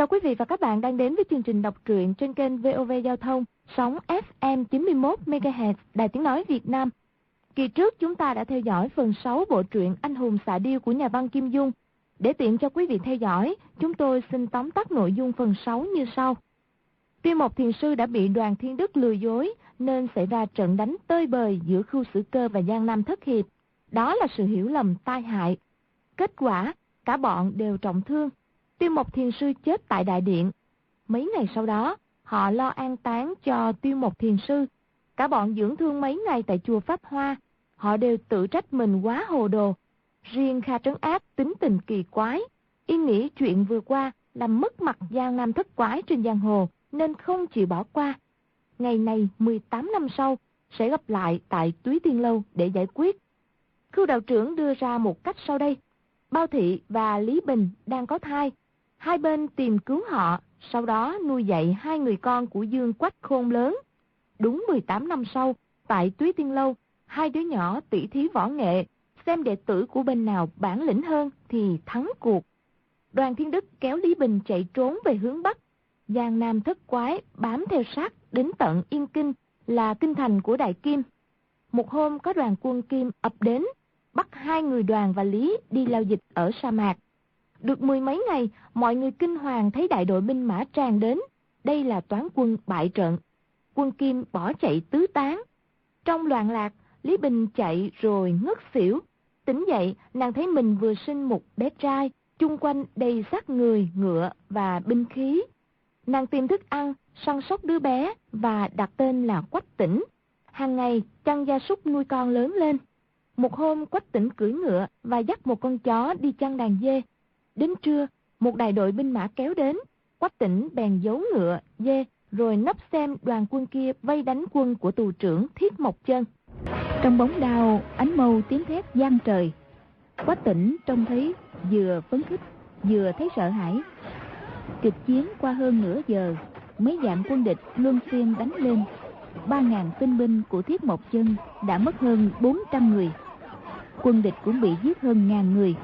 Chào quý vị và các bạn đang đến với chương trình đọc truyện trên kênh VOV Giao thông, sóng FM 91 MHz, Đài Tiếng nói Việt Nam. Kỳ trước chúng ta đã theo dõi phần 6 bộ truyện Anh hùng xạ điêu của nhà văn Kim Dung. Để tiện cho quý vị theo dõi, chúng tôi xin tóm tắt nội dung phần 6 như sau. Tiêu Mộc Thiền Sư đã bị Đoàn Thiên Đức lừa dối nên xảy ra trận đánh tơi bời giữa Khưu Sử Cơ và Giang Nam Thất Hiệp. Đó là sự hiểu lầm tai hại. Kết quả, cả bọn đều trọng thương. Tiêu Mộc Thiền Sư chết tại đại điện. Mấy ngày sau đó, họ lo an táng cho Tiêu Mộc Thiền Sư. Cả bọn dưỡng thương mấy ngày tại chùa Pháp Hoa. Họ đều tự trách mình quá hồ đồ. Riêng Kha Trấn Áp tính tình kỳ quái. Y nghĩ chuyện vừa qua làm mất mặt Giang Nam Thất Quái trên giang hồ nên không chịu bỏ qua. Ngày này 18 năm sau sẽ gặp lại tại Túy Tiên Lâu để giải quyết. Khưu đạo trưởng đưa ra một cách sau đây. Bao Thị và Lý Bình đang có thai. Hai bên tìm cứu họ, sau đó nuôi dạy hai người con của Dương Quách khôn lớn. Đúng 18 năm sau, tại Túy Tiên Lâu, hai đứa nhỏ tỷ thí võ nghệ, xem đệ tử của bên nào bản lĩnh hơn thì thắng cuộc. Đoàn Thiên Đức kéo Lý Bình chạy trốn về hướng Bắc. Giang Nam Thất Quái bám theo sát đến tận Yên Kinh, là kinh thành của Đại Kim. Một hôm có đoàn quân Kim ập đến, bắt hai người Đoàn và Lý đi lao dịch ở sa mạc. Được mười mấy ngày, mọi người kinh hoàng thấy đại đội binh mã tràn đến. Đây là toán quân bại trận. Quân Kim bỏ chạy tứ tán. Trong loạn lạc, Lý Bình chạy rồi ngất xỉu. Tỉnh dậy, nàng thấy mình vừa sinh một bé trai, chung quanh đầy xác người, ngựa và binh khí. Nàng tìm thức ăn, săn sóc đứa bé và đặt tên là Quách Tĩnh. Hàng ngày chăn gia súc nuôi con lớn lên. Một hôm Quách Tĩnh cưỡi ngựa và dắt một con chó đi chăn đàn dê. Đến trưa, một đại đội binh mã kéo đến. Quách Tĩnh bèn giấu ngựa, dê, rồi nấp xem đoàn quân kia vây đánh quân của tù trưởng Thiết Mộc Chân. Trong bóng đao, ánh mâu tiếng thét vang trời. Quách Tĩnh trông thấy vừa phấn khích, vừa thấy sợ hãi. Kịch chiến qua hơn nửa giờ, mấy vạn quân địch luân phiên đánh lên. 3.000 tinh binh của Thiết Mộc Chân đã mất hơn 400 người. Quân địch cũng bị giết hơn 1.000 người.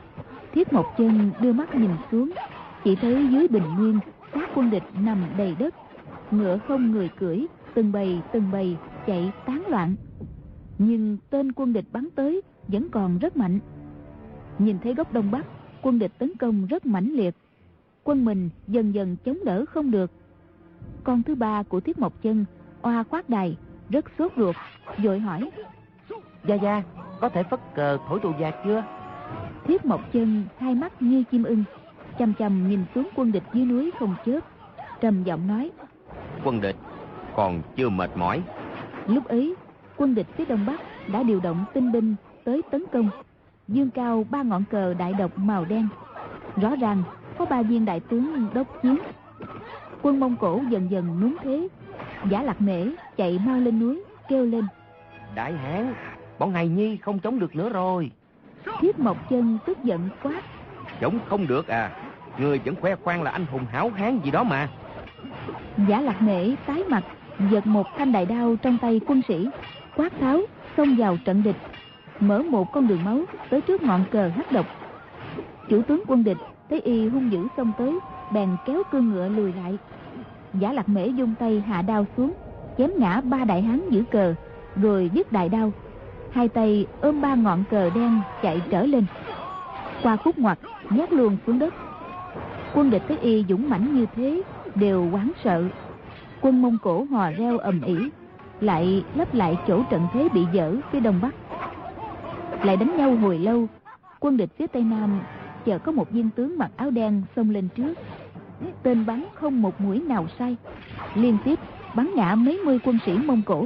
Thiết Mộc Chân đưa mắt nhìn xuống, chỉ thấy dưới bình nguyên xác quân địch nằm đầy đất, ngựa không người cưỡi, từng bầy chạy tán loạn. Nhưng tên quân địch bắn tới vẫn còn rất mạnh. Nhìn thấy góc đông bắc, quân địch tấn công rất mãnh liệt. Quân mình dần dần chống đỡ không được. Con thứ ba của Thiết Mộc Chân, Oa Khoát Đài, rất sốt ruột, vội hỏi: Gia, có thể phất cờ thổi tù giặc chưa? Thiết Mộc Chân hai mắt như chim ưng, chằm chằm nhìn xuống quân địch dưới núi không chớp, trầm giọng nói: Quân địch còn chưa mệt mỏi. Lúc ấy, quân địch phía đông bắc đã điều động tinh binh tới tấn công, dương cao 3 ngọn cờ đại độc màu đen. Rõ ràng có 3 viên đại tướng đốc chiến. Quân Mông Cổ dần dần nhún thế. Giả Lạc Mễ chạy mau lên núi kêu lên: Đại hán, bọn Hài Nhi không chống được nữa rồi. Thiết Mộc Chân tức giận quát: Chống không được à? Người vẫn khoe khoang là anh hùng hảo hán gì đó mà. Giả Lạc Mễ tái mặt, giật một thanh đại đao trong tay quân sĩ, quát tháo xông vào trận địch, mở một con đường máu tới trước ngọn cờ hắc độc. Chủ tướng quân địch thấy y hung dữ xông tới, bèn kéo cương ngựa lùi lại. Giả Lạc Mễ vung tay hạ đao xuống, chém ngã 3 đại hán giữ cờ, rồi dứt đại đao, hai tay ôm 3 ngọn cờ đen chạy trở lên. Qua khúc ngoặt nhát luôn xuống đất. Quân địch thấy y dũng mãnh như thế đều hoảng sợ. Quân Mông Cổ hò reo ầm ĩ, lại lấp lại chỗ trận thế bị dở phía đông bắc. Lại đánh nhau hồi lâu. Quân địch phía tây nam chợt có một viên tướng mặc áo đen xông lên trước. Tên bắn không một mũi nào sai, liên tiếp bắn ngã mấy mươi quân sĩ Mông Cổ.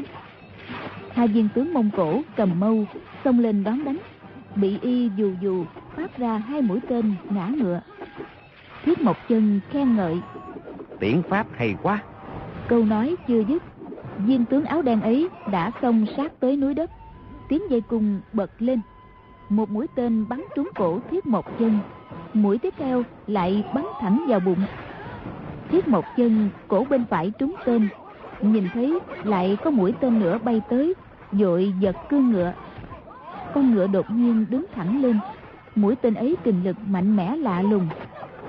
Hai viên tướng Mông Cổ cầm mâu xông lên đón đánh, bị y dù phát ra 2 mũi tên ngã ngựa. Thiết Mộc Chân khen ngợi: Tiễn pháp hay quá. Câu nói chưa dứt, viên tướng áo đen ấy đã xông sát tới núi đất. Tiếng dây cung bật lên, một mũi tên bắn trúng cổ Thiết Mộc Chân, mũi tiếp theo lại bắn thẳng vào bụng. Thiết Mộc Chân cổ bên phải trúng tên, nhìn thấy lại có mũi tên nữa bay tới, vội giật cương ngựa. Con ngựa đột nhiên đứng thẳng lên. Mũi tên ấy kình lực mạnh mẽ lạ lùng.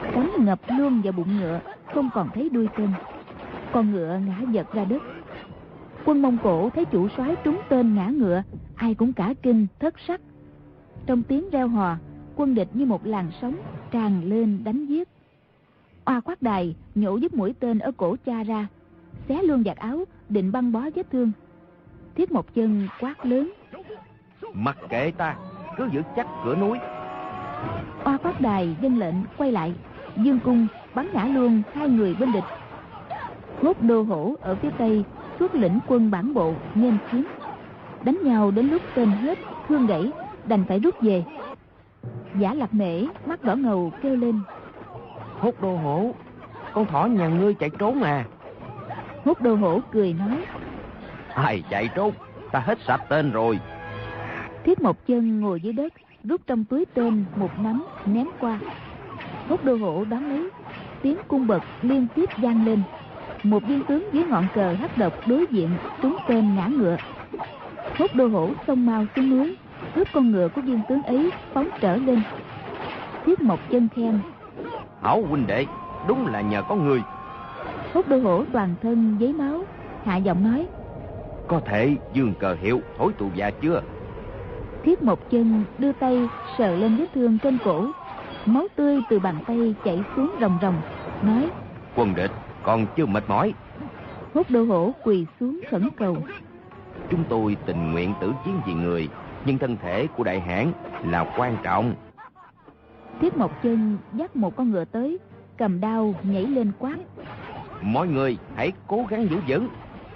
cắm ngập luôn vào bụng ngựa, không còn thấy đuôi tên. Con ngựa ngã giật ra đất. Quân Mông Cổ thấy chủ soái trúng tên ngã ngựa, ai cũng cả kinh thất sắc. Trong tiếng reo hò, quân địch như một làn sóng tràn lên đánh giết. Oa Khoát Đài nhổ dứt mũi tên ở cổ cha ra, xé luôn vạt áo định băng bó vết thương. Thiết Mộc Chân quát lớn: Mặc kệ ta, cứ giữ chắc cửa núi. Oa Khoát Đài vâng lệnh quay lại, dương cung bắn ngã luôn 2 người bên địch. Hốt Đô Hổ ở phía tây xuất lĩnh quân bản bộ nghênh chiến. Đánh nhau đến lúc tên hết, thương gãy, đành phải rút về. Giả Lạc Mễ mắt đỏ ngầu kêu lên: Hốt Đô Hổ, con thỏ nhà ngươi chạy trốn à? Hốt Đô Hổ cười nói: Ai chạy trốn, ta hết sạch tên rồi. Thiết Mộc Chân ngồi dưới đất, rút trong túi tên một nắm ném qua. Hốt Đô Hổ đón lấy, tiếng cung bật liên tiếp vang lên. Một viên tướng dưới ngọn cờ hắc độc đối diện trúng tên ngã ngựa. Hốt Đô Hổ xông mau xuống núi, cướp con ngựa của viên tướng ấy phóng trở lên. Thiết Mộc Chân khen: Hảo huynh đệ, đúng là nhờ có người. Hốt Đô Hổ toàn thân giấy máu, hạ giọng nói: Có thể dương cờ hiệu thối tù già chưa? Thiết Mộc Chân đưa tay sờ lên vết thương trên cổ, máu tươi từ bàn tay chảy xuống ròng ròng, nói: Quân địch còn chưa mệt mỏi. Hốt Đô Hổ quỳ xuống khẩn cầu: Chúng tôi tình nguyện tử chiến vì người, nhưng thân thể của đại hãn là quan trọng. Thiết Mộc Chân dắt một con ngựa tới, cầm đao nhảy lên quát: Mọi người hãy cố gắng giữ vững.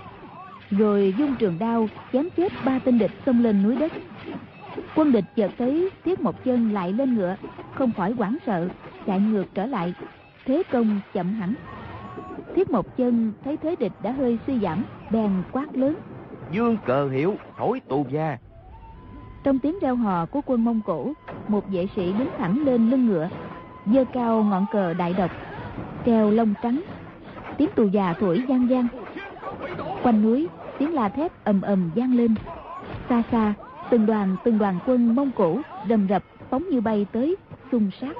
Rồi dung trường đao chém chết 3 tên địch xông lên núi đất. Quân địch chợt thấy Thiết Mộc Chân lại lên ngựa, không khỏi hoảng sợ, chạy ngược trở lại, thế công chậm hẳn. Thiết Mộc Chân thấy thế địch đã hơi suy giảm, bèn quát lớn: Dương cờ hiệu thối tù gia. Trong tiếng reo hò của quân Mông Cổ, một vệ sĩ đứng thẳng lên lưng ngựa, giơ cao ngọn cờ đại độc, treo lông trắng. Tiếng tù già thổi vang vang. Quanh núi tiếng la thét ầm ầm vang lên. Xa xa từng đoàn quân Mông Cổ rầm rập phóng như bay tới, xung sát.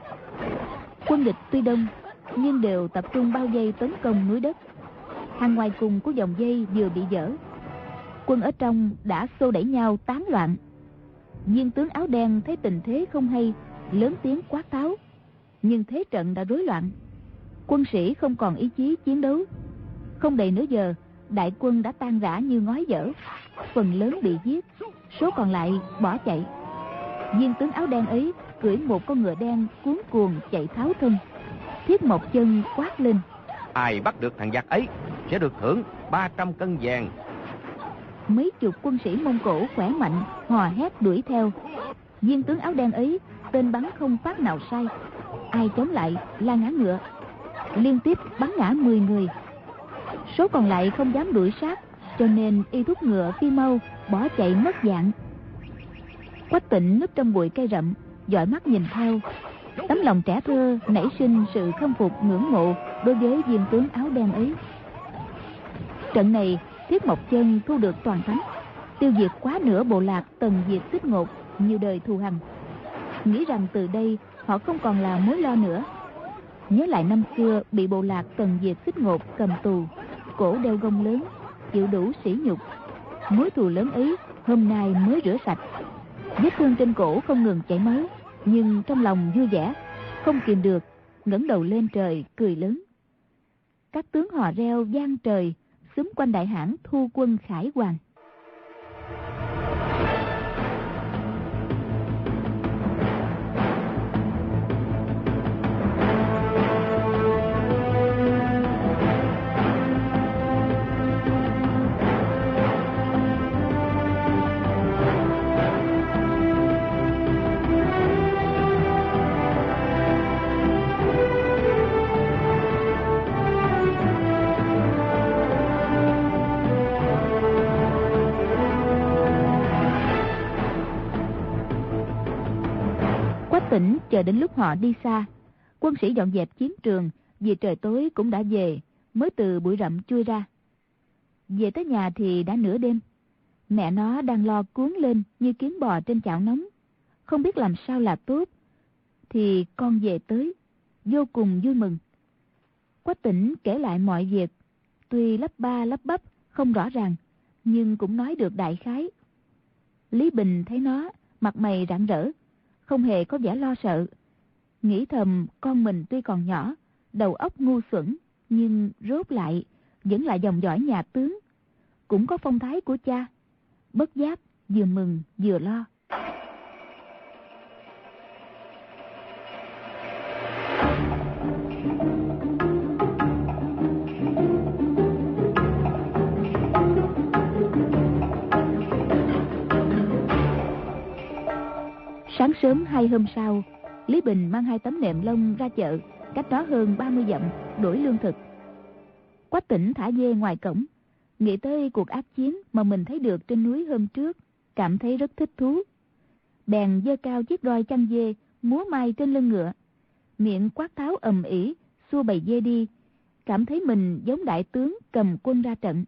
Quân địch tuy đông nhưng đều tập trung bao vây tấn công núi đất. Hàng ngoài cùng của vòng dây vừa bị vỡ, quân ở trong đã xô đẩy nhau tán loạn. Viên tướng áo đen thấy tình thế không hay, lớn tiếng quát tháo, nhưng thế trận đã rối loạn, quân sĩ không còn ý chí chiến đấu. Không đầy nửa giờ, đại quân đã tan rã như ngói dở, phần lớn bị giết, số còn lại bỏ chạy. Viên tướng áo đen ấy cưỡi một con ngựa đen cuống cuồng chạy tháo thân. Thiết Mộc Chân quát lên: Ai bắt được thằng giặc ấy sẽ được thưởng 300 cân vàng. Mấy chục quân sĩ Mông Cổ khỏe mạnh hò hét đuổi theo. Viên tướng áo đen ấy tên bắn không phát nào sai, ai chống lại la ngã ngựa, liên tiếp bắn ngã 10 người. Số còn lại không dám đuổi sát, cho nên y thúc ngựa phi mau bỏ chạy mất dạng. Quách Tịnh núp trong bụi cây rậm, dõi mắt nhìn theo. Tấm lòng trẻ thơ nảy sinh sự khâm phục ngưỡng mộ đối với viên tướng áo đen ấy. Trận này Thiết Mộc Chân thu được toàn thắng, tiêu diệt quá nửa bộ lạc Tần Diệt Xích Ngột nhiều đời thù hằn. Nghĩ rằng từ đây họ không còn là mối lo nữa. Nhớ lại năm xưa bị bộ lạc Tần Diệt Xích Ngột cầm tù, cổ đeo gông lớn, chịu đủ sỉ nhục. Mối thù lớn ấy hôm nay mới rửa sạch. Vết thương trên cổ không ngừng chảy máu, nhưng trong lòng vui vẻ, không kìm được, ngẩng đầu lên trời cười lớn. Các tướng hò reo vang trời, xúm quanh đại hãn thu quân Khải Hoàn. Tỉnh chờ đến lúc họ đi xa, quân sĩ dọn dẹp chiến trường, vì trời tối cũng đã về, mới từ bụi rậm chui ra. Về tới nhà thì đã nửa đêm. Mẹ nó đang lo cuốn lên như kiến bò trên chảo nóng, không biết làm sao là tốt. Thì con về tới, vô cùng vui mừng. Quách Tĩnh kể lại mọi việc, tuy lắp ba lắp bắp, không rõ ràng, nhưng cũng nói được đại khái. Lý Bình thấy nó, mặt mày rạng rỡ, không hề có vẻ lo sợ. Nghĩ thầm con mình tuy còn nhỏ, đầu óc ngu xuẩn, nhưng rốt lại vẫn là dòng dõi nhà tướng, cũng có phong thái của cha. Bất giác vừa mừng vừa lo. Sáng sớm 2 hôm sau, Lý Bình mang 2 tấm nệm lông ra chợ, cách đó hơn 30 dặm, đổi lương thực. Quách Tĩnh thả dê ngoài cổng, nghĩ tới cuộc ác chiến mà mình thấy được trên núi hôm trước, cảm thấy rất thích thú. Bèn giơ cao chiếc roi chăn dê, múa may trên lưng ngựa, miệng quát tháo ầm ĩ, xua bầy dê đi, cảm thấy mình giống đại tướng cầm quân ra trận.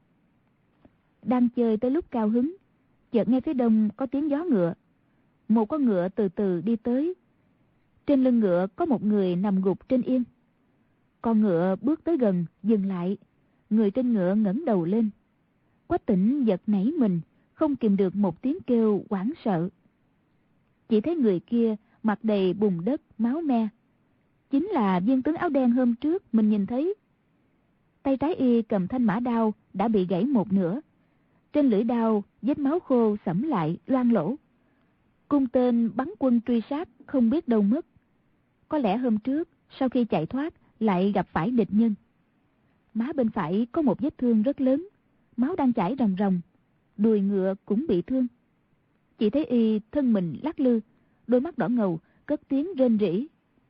Đang chơi tới lúc cao hứng, chợt nghe phía đông có tiếng gió ngựa. Một con ngựa từ từ đi tới. Trên lưng ngựa có một người nằm gục trên yên. Con ngựa bước tới gần, dừng lại. Người trên ngựa ngẩng đầu lên. Quách Tĩnh giật nảy mình, không kìm được một tiếng kêu hoảng sợ. Chỉ thấy người kia mặt đầy bùn đất, máu me. Chính là viên tướng áo đen hôm trước mình nhìn thấy. Tay trái y cầm thanh mã đao đã bị gãy một nửa. Trên lưỡi đao vết máu khô sẫm lại, loang lỗ. Cung tên bắn quân truy sát không biết đâu mất. Có lẽ hôm trước sau khi chạy thoát lại gặp phải địch nhân. Má bên phải có một vết thương rất lớn, máu đang chảy ròng ròng. Đùi ngựa cũng bị thương. Chỉ thấy y thân mình lắc lư, đôi mắt đỏ ngầu, cất tiếng rên rỉ.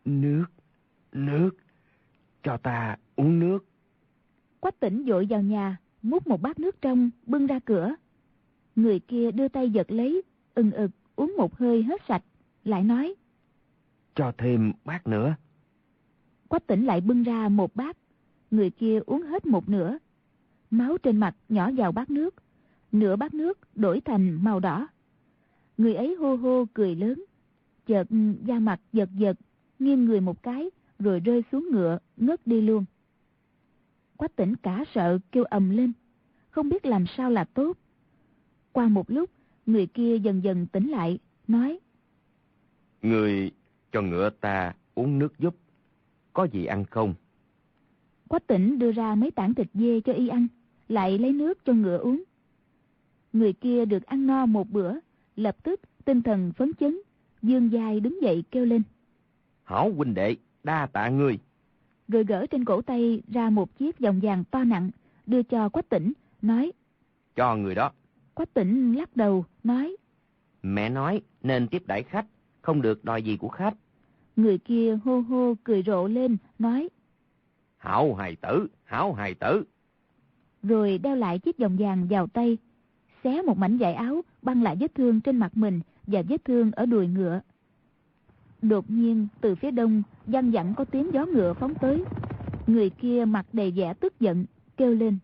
Nước, cho ta uống nước. Quách Tĩnh vội vào nhà, múc một bát nước trong, bưng ra cửa. Người kia đưa tay giật lấy, ừng ực uống một hơi hết sạch, lại nói: Cho thêm bát nữa. Quách Tĩnh lại bưng ra một bát. Người kia uống hết một nửa. Máu trên mặt nhỏ vào bát nước, nửa bát nước đổi thành màu đỏ. Người ấy hô hô cười lớn, chợt da mặt giật giật, nghiêng người một cái, rồi rơi xuống ngựa, ngất đi luôn. Quách Tĩnh cả sợ kêu ầm lên, không biết làm sao là tốt. Qua một lúc, người kia dần dần tỉnh lại, nói: Người cho ngựa ta uống nước giúp, có gì ăn không? Quách Tĩnh đưa ra mấy tảng thịt dê cho y ăn, lại lấy nước cho ngựa uống. Người kia được ăn no một bữa, lập tức tinh thần phấn chấn, vươn vai đứng dậy kêu lên: Hảo huynh đệ, đa tạ ngươi. Rồi gỡ trên cổ tay ra một chiếc vòng vàng to nặng, đưa cho Quách Tĩnh, nói: Cho người đó. Quách Tĩnh lắc đầu, nói: Mẹ nói nên tiếp đãi khách, không được đòi gì của khách. Người kia hô hô cười rộ lên, nói: Hảo hài tử, hảo hài tử. Rồi đeo lại chiếc vòng vàng vào tay, xé một mảnh vải áo băng lại vết thương trên mặt mình và vết thương ở đùi ngựa. Đột nhiên từ phía đông văng vẳng có tiếng gió ngựa phóng tới. Người kia mặt đầy vẻ tức giận, kêu lên: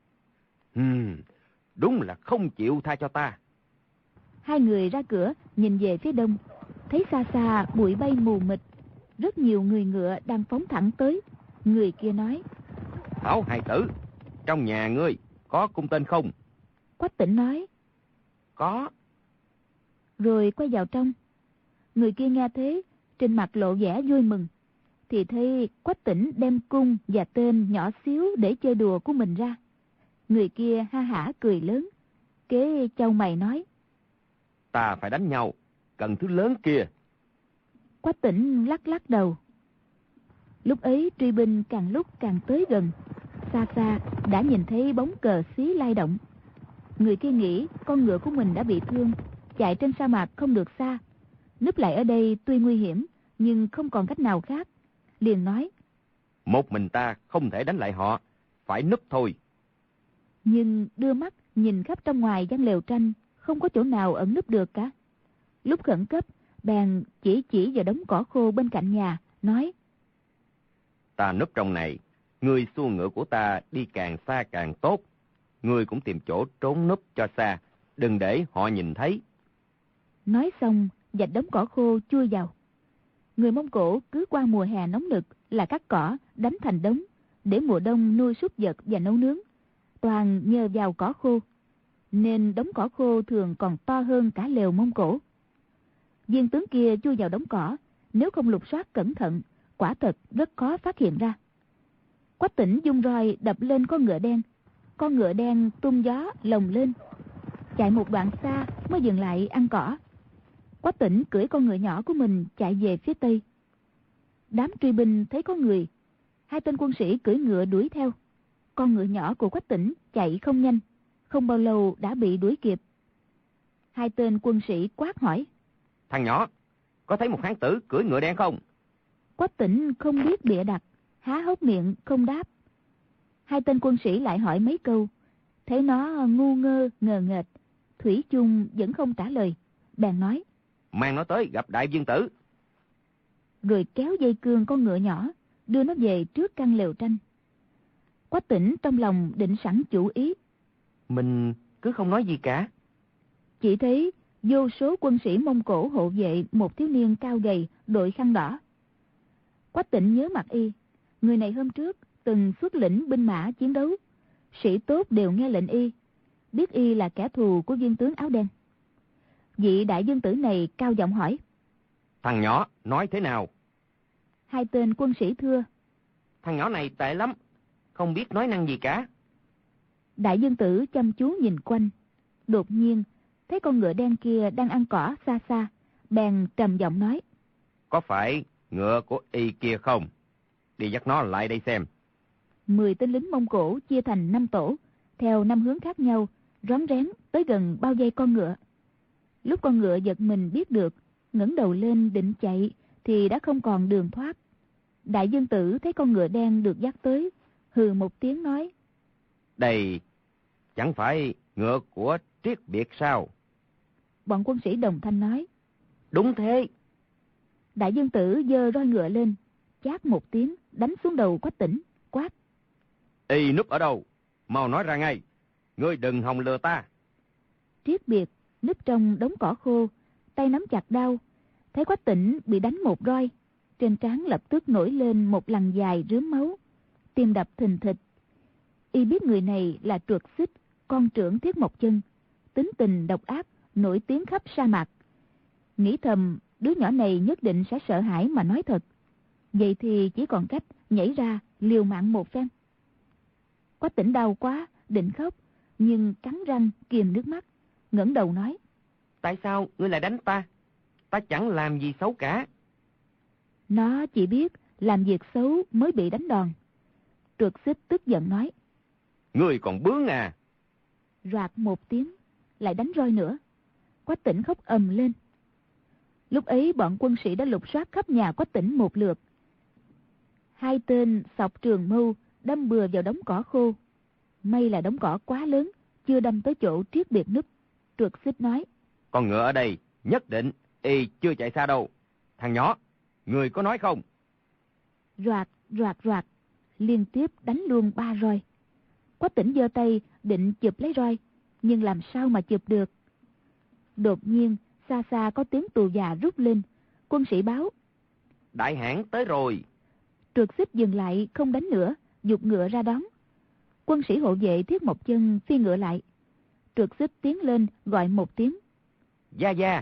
Đúng là không chịu tha cho ta. Hai người ra cửa nhìn về phía đông, thấy xa xa bụi bay mù mịt, rất nhiều người ngựa đang phóng thẳng tới. Người kia nói: Hảo hài tử, trong nhà ngươi có cung tên không? Quách Tĩnh nói: Có. Rồi quay vào trong. Người kia nghe thế, trên mặt lộ vẻ vui mừng, thì thấy Quách Tĩnh đem cung và tên nhỏ xíu để chơi đùa của mình ra. Người kia ha hả cười lớn, kế chau mày nói: Ta phải đánh nhau, cần thứ lớn kia. Quách Tĩnh lắc lắc đầu. Lúc ấy truy binh càng lúc càng tới gần, xa xa đã nhìn thấy bóng cờ xí lay động. Người kia nghĩ con ngựa của mình đã bị thương, chạy trên sa mạc không được xa, núp lại ở đây tuy nguy hiểm nhưng không còn cách nào khác, liền nói: Một mình ta không thể đánh lại họ, phải núp thôi. Nhưng đưa mắt nhìn khắp trong ngoài gian lều tranh, không có chỗ nào ẩn núp được cả. Lúc khẩn cấp, bèn chỉ vào đống cỏ khô bên cạnh nhà, nói: Ta núp trong này, ngươi xua ngựa của ta đi càng xa càng tốt. Ngươi cũng tìm chỗ trốn núp cho xa, đừng để họ nhìn thấy. Nói xong, vạch đống cỏ khô chui vào. Người Mông Cổ cứ qua mùa hè nóng nực là cắt cỏ, đánh thành đống, để mùa đông nuôi súc vật và nấu nướng. Toàn nhờ vào cỏ khô, nên đống cỏ khô thường còn to hơn cả lều Mông Cổ. Viên tướng kia chui vào đống cỏ, nếu không lục soát cẩn thận, quả thật rất khó phát hiện ra. Quách Tĩnh dung roi đập lên con ngựa đen. Con ngựa đen tung gió lồng lên, chạy một đoạn xa mới dừng lại ăn cỏ. Quách Tĩnh cưỡi con ngựa nhỏ của mình chạy về phía tây. Đám truy binh thấy có người, 2 tên quân sĩ cưỡi ngựa đuổi theo. Con ngựa nhỏ của Quách Tĩnh chạy không nhanh, không bao lâu đã bị đuổi kịp. 2 tên quân sĩ quát hỏi: Thằng nhỏ, có thấy một hán tử cưỡi ngựa đen không? Quách Tĩnh không biết bịa đặt, há hốc miệng không đáp. 2 tên quân sĩ lại hỏi mấy câu, thấy nó ngu ngơ ngờ nghệch, thủy chung vẫn không trả lời, bèn nói: Mang nó tới gặp đại vương tử. Rồi kéo dây cương con ngựa nhỏ, đưa nó về trước căn lều tranh. Quách Tĩnh trong lòng định sẵn chủ ý. Mình cứ không nói gì cả. Chỉ thấy vô số quân sĩ Mông Cổ hộ vệ một thiếu niên cao gầy đội khăn đỏ. Quách Tĩnh nhớ mặt y, người này hôm trước từng xuất lĩnh binh mã chiến đấu, sĩ tốt đều nghe lệnh y, biết y là kẻ thù của viên tướng áo đen. Vị đại vương tử này cao giọng hỏi: Thằng nhỏ nói thế nào? 2 tên quân sĩ thưa: Thằng nhỏ này tệ lắm, không biết nói năng gì cả. Đại vương tử chăm chú nhìn quanh, đột nhiên thấy con ngựa đen kia đang ăn cỏ xa xa, bèn trầm giọng nói: Có phải ngựa của y kia không? Đi dắt nó lại đây xem. 10 tên lính Mông Cổ chia thành 5 tổ, theo 5 hướng khác nhau, rón rén tới gần bao vây con ngựa. Lúc con ngựa giật mình biết được, ngẩng đầu lên định chạy thì đã không còn đường thoát. Đại vương tử thấy con ngựa đen được dắt tới, hừ một tiếng nói: Đây chẳng phải ngựa của Triết Biệt sao? Bọn quân sĩ đồng thanh nói: Đúng thế. Đại vương tử giơ roi ngựa lên, chát một tiếng đánh xuống đầu Quách Tĩnh, quát: Y núp ở đâu? Mau nói ra ngay. Ngươi đừng hòng lừa ta. Triết Biệt núp trong đống cỏ khô, tay nắm chặt đao, thấy Quách Tĩnh bị đánh một roi, trên trán lập tức nổi lên một lằn dài rướm máu, tim đập thình thịch. Y biết người này là Trượt Xích, con trưởng Thiết Mộc Chân, tính tình độc ác, nổi tiếng khắp sa mạc. Nghĩ thầm đứa nhỏ này nhất định sẽ sợ hãi mà nói thật. Vậy thì chỉ còn cách nhảy ra liều mạng một phen. Quách Tĩnh đau quá, định khóc, nhưng cắn răng kìm nước mắt, ngẩng đầu nói: Tại sao ngươi lại đánh ta? Ta chẳng làm gì xấu cả. Nó chỉ biết làm việc xấu mới bị đánh đòn. Trượt Xích tức giận nói: Ngươi còn bướng à? Rạc một tiếng, lại đánh roi nữa. Quách Tĩnh khóc ầm lên. Lúc ấy bọn quân sĩ đã lục soát khắp nhà Quách Tĩnh một lượt. 2 tên xọc trường mâu đâm bừa vào đống cỏ khô. May là đống cỏ quá lớn, chưa đâm tới chỗ Triết Biệt núp. Trượt Xích nói: Con ngựa ở đây, nhất định y chưa chạy xa đâu. Thằng nhỏ, ngươi có nói không? Roạt, roạt, roạt, liên tiếp đánh luôn 3 roi. Quách Tĩnh giơ tay định chụp lấy roi, nhưng làm sao mà chụp được. Đột nhiên xa xa có tiếng tù già rút lên. Quân sĩ báo: Đại hãn tới rồi. Trượt Xích dừng lại không đánh nữa, giục ngựa ra đón. Quân sĩ hộ vệ Thiết Mộc Chân phi ngựa lại. Trượt Xích tiến lên gọi một tiếng: Gia gia.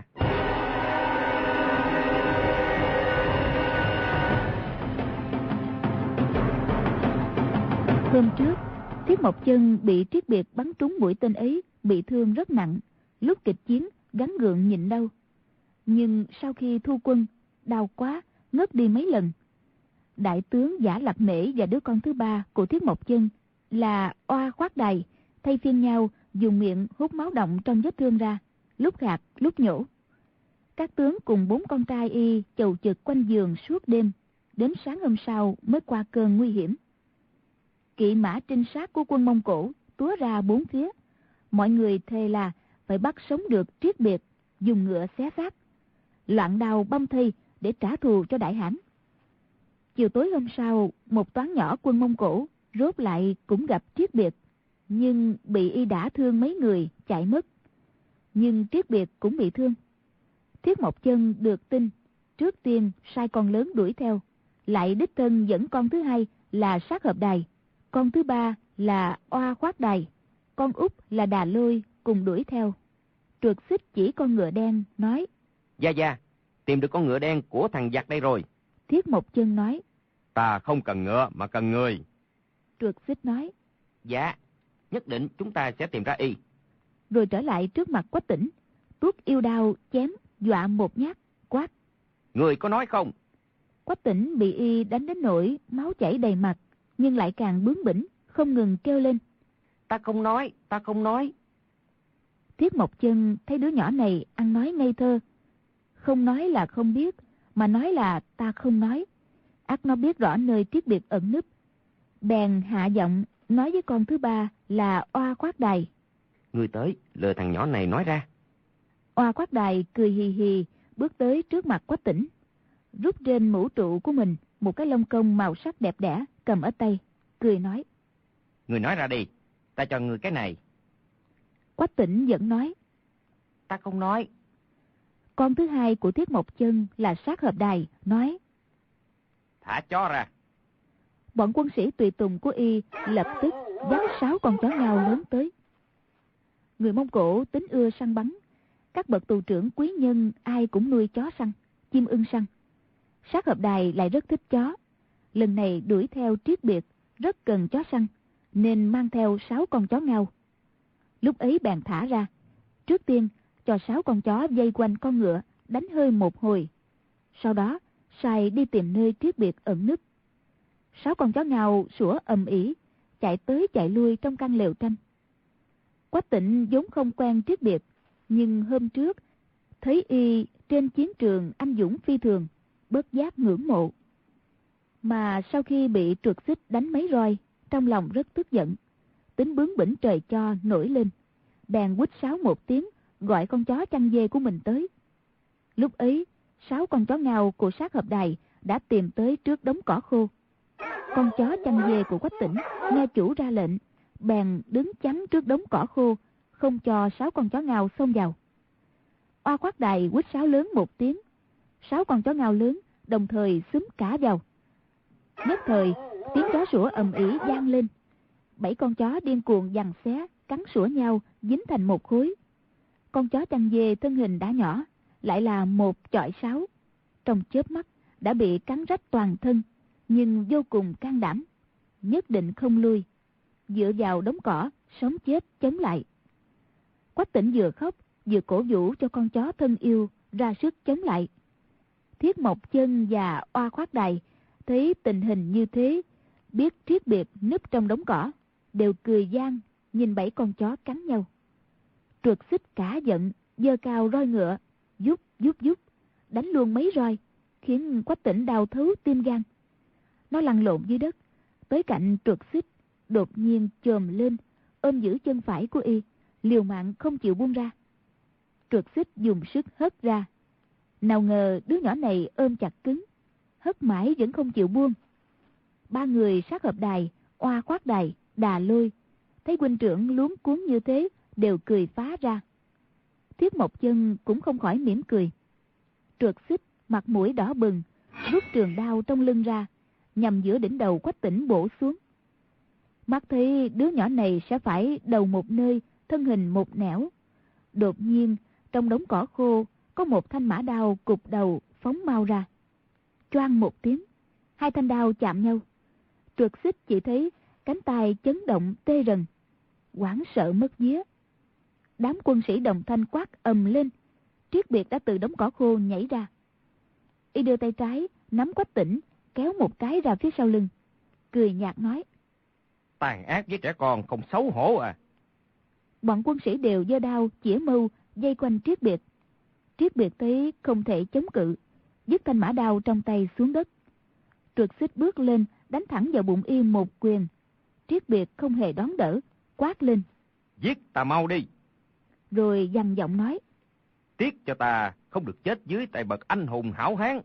Hôm trước Thiết Mộc Chân bị Triết Biệt bắn trúng mũi tên ấy, bị thương rất nặng. Lúc kịch chiến gắng gượng nhịn đau, nhưng sau khi thu quân, đau quá ngất đi mấy lần. Đại tướng Giả Lập Mễ và đứa con thứ 3 của Thiết Mộc Chân là Oa Khoát Đài thay phiên nhau dùng miệng hút máu động trong vết thương ra, lúc gạt lúc nhổ. Các tướng cùng 4 con trai y chầu chực quanh giường suốt đêm, đến sáng hôm sau mới qua cơn nguy hiểm. Kỵ mã trinh sát của quân Mông Cổ túa ra 4 phía. Mọi người thề là phải bắt sống được Triết Biệt, dùng ngựa xé xác, loạn đao băm thây để trả thù cho đại hãn. Chiều tối hôm sau, một toán nhỏ quân Mông Cổ rốt lại cũng gặp Triết Biệt, nhưng bị y đả thương mấy người chạy mất. Nhưng Triết Biệt cũng bị thương. Thiết Mộc Chân được tin, trước tiên sai con lớn đuổi theo, lại đích thân dẫn con thứ hai là Sát Hợp Đài, con thứ ba là Oa Khoát Đài, con út là Đà Lôi cùng đuổi theo. Trượt Xích chỉ con ngựa đen nói: Gia, tìm được con ngựa đen của thằng giặc đây rồi. Thiết Mộc Chân nói: Ta không cần ngựa mà cần người. Trượt Xích nói: Dạ, nhất định chúng ta sẽ tìm ra y. Rồi trở lại trước mặt Quách Tĩnh, tuốt yêu đao chém, dọa một nhát, quát: Người có nói không? Quách Tĩnh bị y đánh đến nỗi máu chảy đầy mặt, nhưng lại càng bướng bỉnh, không ngừng kêu lên: Ta không nói. Thiết Mộc Chân thấy đứa nhỏ này ăn nói ngây thơ, không nói là không biết, mà nói là ta không nói, ắt nó biết rõ nơi Triết Biệt ẩn núp. Bèn hạ giọng nói với con thứ ba là Oa Khoát Đài: Người tới, lừa thằng nhỏ này nói ra. Oa Khoát Đài cười hì hì bước tới trước mặt Quách Tĩnh, rút trên mũ trụ của mình một cái lông công màu sắc đẹp đẽ cầm ở tay, cười nói: Người nói ra đi, ta cho người cái này. Quách Tĩnh vẫn nói: Ta không nói. Con thứ hai của Thiết Mộc Chân là Sát Hợp Đài nói: Thả chó ra. Bọn quân sĩ tùy tùng của y lập tức dắt 6 con chó ngao lớn tới. Người Mông Cổ tính ưa săn bắn, các bậc tù trưởng quý nhân ai cũng nuôi chó săn, chim ưng săn. Sát Hợp Đài lại rất thích chó, lần này đuổi theo Triết Biệt rất cần chó săn, nên mang theo 6 con chó ngao. Lúc ấy bèn thả ra, trước tiên cho 6 con chó vây quanh con ngựa đánh hơi một hồi, sau đó sai đi tìm nơi Triết Biệt ẩn núp. 6 con chó ngao sủa ầm ĩ, chạy tới chạy lui trong căn lều tranh. Quách Tĩnh vốn không quen Triết Biệt, nhưng hôm trước thấy y trên chiến trường anh dũng phi thường, bớt giác ngưỡng mộ. Mà sau khi bị Trượt Xích đánh mấy roi, trong lòng rất tức giận, tính bướng bỉnh trời cho nổi lên, bèn huýt sáo một tiếng gọi con chó chăn dê của mình tới. Lúc ấy 6 con chó ngao của Sát Hợp Đài đã tìm tới trước đống cỏ khô. Con chó chăn dê của Quách Tĩnh nghe chủ ra lệnh, bèn đứng chắn trước đống cỏ khô, không cho 6 con chó ngao xông vào. Oa Khoát Đài huýt sáo lớn một tiếng, 6 con chó ngao lớn đồng thời xúm cả vào. Nhất thời tiếng chó sủa ầm ĩ vang lên, 7 con chó điên cuồng giằng xé, cắn sủa nhau, dính thành một khối. Con chó chăn dê thân hình đã nhỏ, lại là một chọi 6, trong chớp mắt đã bị cắn rách toàn thân, nhưng vô cùng can đảm, nhất định không lui, dựa vào đống cỏ sống chết chống lại. Quách Tĩnh vừa khóc vừa cổ vũ cho con chó thân yêu ra sức chống lại. Thiết Mộc Chân và Oa Khoát Đài thấy tình hình như thế, biết Triết Biệt núp trong đống cỏ, đều cười gian nhìn 7 con chó cắn nhau. Trượt Xích cả giận, giơ cao roi ngựa, giúp đánh luôn mấy roi, khiến Quách Tĩnh đau thấu tim gan. Nó lăn lộn dưới đất, tới cạnh Trượt Xích, đột nhiên chồm lên, ôm giữ chân phải của y, liều mạng không chịu buông ra. Trượt Xích dùng sức hất ra, nào ngờ đứa nhỏ này ôm chặt cứng, hất mãi vẫn không chịu buông. 3 người Sát Hợp Đài, Oa Khoát Đài, Đà Lôi thấy huynh trưởng luống cuống như thế, đều cười phá ra. Thiết Mộc Chân cũng không khỏi mỉm cười. Trượt Xích mặt mũi đỏ bừng, rút trường đao trong lưng ra, nhằm giữa đỉnh đầu Quách Tĩnh bổ xuống. Mắt thấy đứa nhỏ này sẽ phải đầu một nơi, thân hình một nẻo. Đột nhiên trong đống cỏ khô có một thanh mã đao cụp đầu phóng mau ra. Choang một tiếng, 2 thanh đao chạm nhau. Trượt Xích chỉ thấy cánh tay chấn động tê rần, hoảng sợ mất vía. Đám quân sĩ đồng thanh quát ầm lên. Triết Biệt đã từ đống cỏ khô nhảy ra. Y đưa tay trái nắm Quách Tĩnh, kéo một cái ra phía sau lưng, cười nhạt nói: Tàn ác với trẻ con không xấu hổ à? Bọn quân sĩ đều giơ đao chĩa mâu vây quanh Triết Biệt. Triết Biệt thấy không thể chống cự, dứt thanh mã đao trong tay xuống đất. Trượt Xích bước lên đánh thẳng vào bụng y một quyền. Triết Biệt không hề đón đỡ, quát lên: Giết ta mau đi! Rồi dằn giọng nói: Tiếc cho ta không được chết dưới tay bậc anh hùng hảo hán.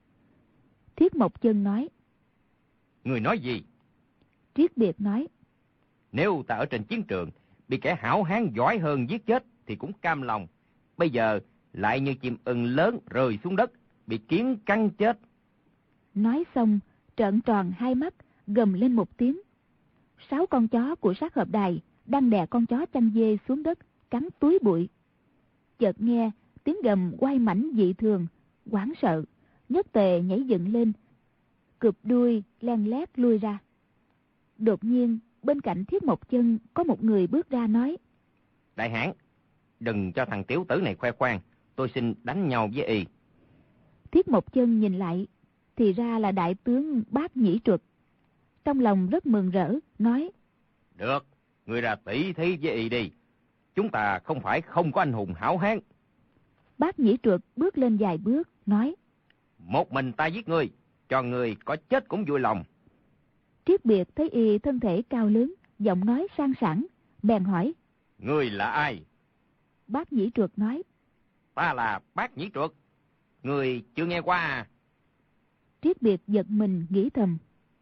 Thiết Mộc Chân nói: Người nói gì? Triết Biệt nói: Nếu ta ở trên chiến trường bị kẻ hảo hán giỏi hơn giết chết thì cũng cam lòng. Bây giờ lại như chim ưng lớn rơi xuống đất, bị kiến cắn chết. Nói xong, trợn tròn hai mắt, gầm lên một tiếng. 6 con chó của sát hợp đài đang đè con chó chăn dê xuống đất, cắn túi bụi. Chợt nghe tiếng gầm oai mãnh dị thường, hoảng sợ, Nhất Tề nhảy dựng lên, cụp đuôi len lét lui ra. Đột nhiên, bên cạnh Thiết Mộc Chân có một người bước ra nói: Đại hãn, đừng cho thằng tiểu tử này khoe khoang, tôi xin đánh nhau với y. Thiết Mộc Chân nhìn lại, thì ra là đại tướng Bác Nhĩ Truật. Trong lòng rất mừng rỡ, nói: Được, ngươi ra tỷ thí với y đi. Chúng ta không phải không có anh hùng hảo hán. Bác Nhĩ Truật bước lên vài bước, nói: Một mình ta giết ngươi, cho ngươi có chết cũng vui lòng. Triết Biệt thấy y thân thể cao lớn, giọng nói sang sảng, bèn hỏi: Ngươi là ai? Bác Nhĩ Truật nói: Ta là Bác Nhĩ Truật. Ngươi chưa nghe qua à? Triết Biệt giật mình nghĩ thầm: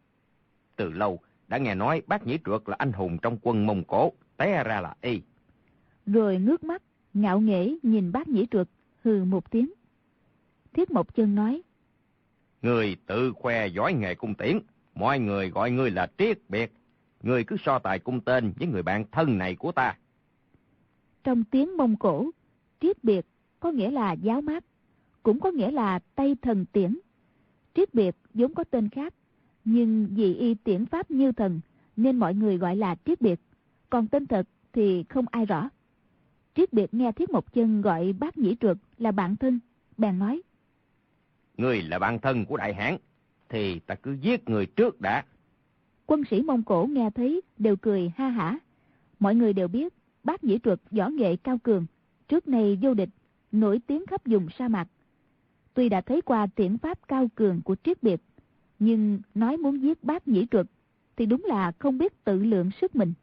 Từ lâu đã nghe nói Bác Nhĩ Truật là anh hùng trong quân Mông Cổ, té ra là y. Rồi ngước mắt, ngạo nghễ nhìn Bác Nhĩ Truật, hừ một tiếng. Thiết Mộc Chân nói: Ngươi tự khoe giỏi nghề cung tiễn, mọi người gọi ngươi là Triết Biệt. Ngươi cứ so tài cung tên với người bạn thân này của ta. Trong tiếng Mông Cổ, Triết Biệt có nghĩa là giáo mát, cũng có nghĩa là Tây Thần Tiễn. Triết Biệt vốn có tên khác, nhưng vì y tiễn pháp như thần nên mọi người gọi là Triết Biệt, còn tên thật thì không ai rõ. Triết Biệt nghe Thiết Mộc Chân gọi Bác Nhĩ Truật là bạn thân, bèn nói: Ngươi là bạn thân của đại hãn, thì ta cứ giết người trước đã. Quân sĩ Mông Cổ nghe thấy đều cười ha hả. Mọi người đều biết Bác Nhĩ Truật võ nghệ cao cường, trước nay vô địch, nổi tiếng khắp vùng sa mạc. Tuy đã thấy qua tiễn pháp cao cường của Triết Biệt, nhưng nói muốn giết Bác Nhĩ Truật thì đúng là không biết tự lượng sức mình.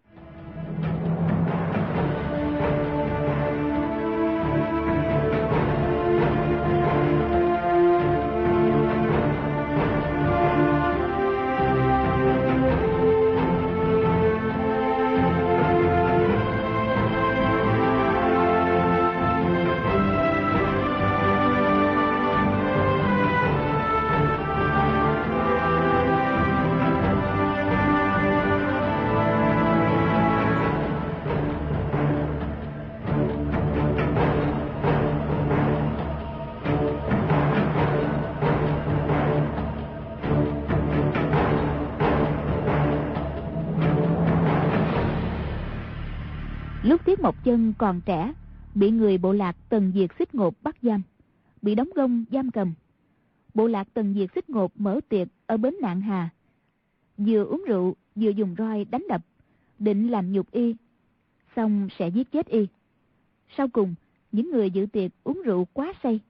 Lúc Thiết Mộc Chân còn trẻ, bị người bộ lạc Tần Diệt Xích Ngột bắt giam, bị đóng gông giam cầm. Bộ lạc Tần Diệt Xích Ngột mở tiệc ở bến Nạn Hà, vừa uống rượu vừa dùng roi đánh đập, định làm nhục y, xong sẽ giết chết y. Sau cùng, những người dự tiệc uống rượu quá say.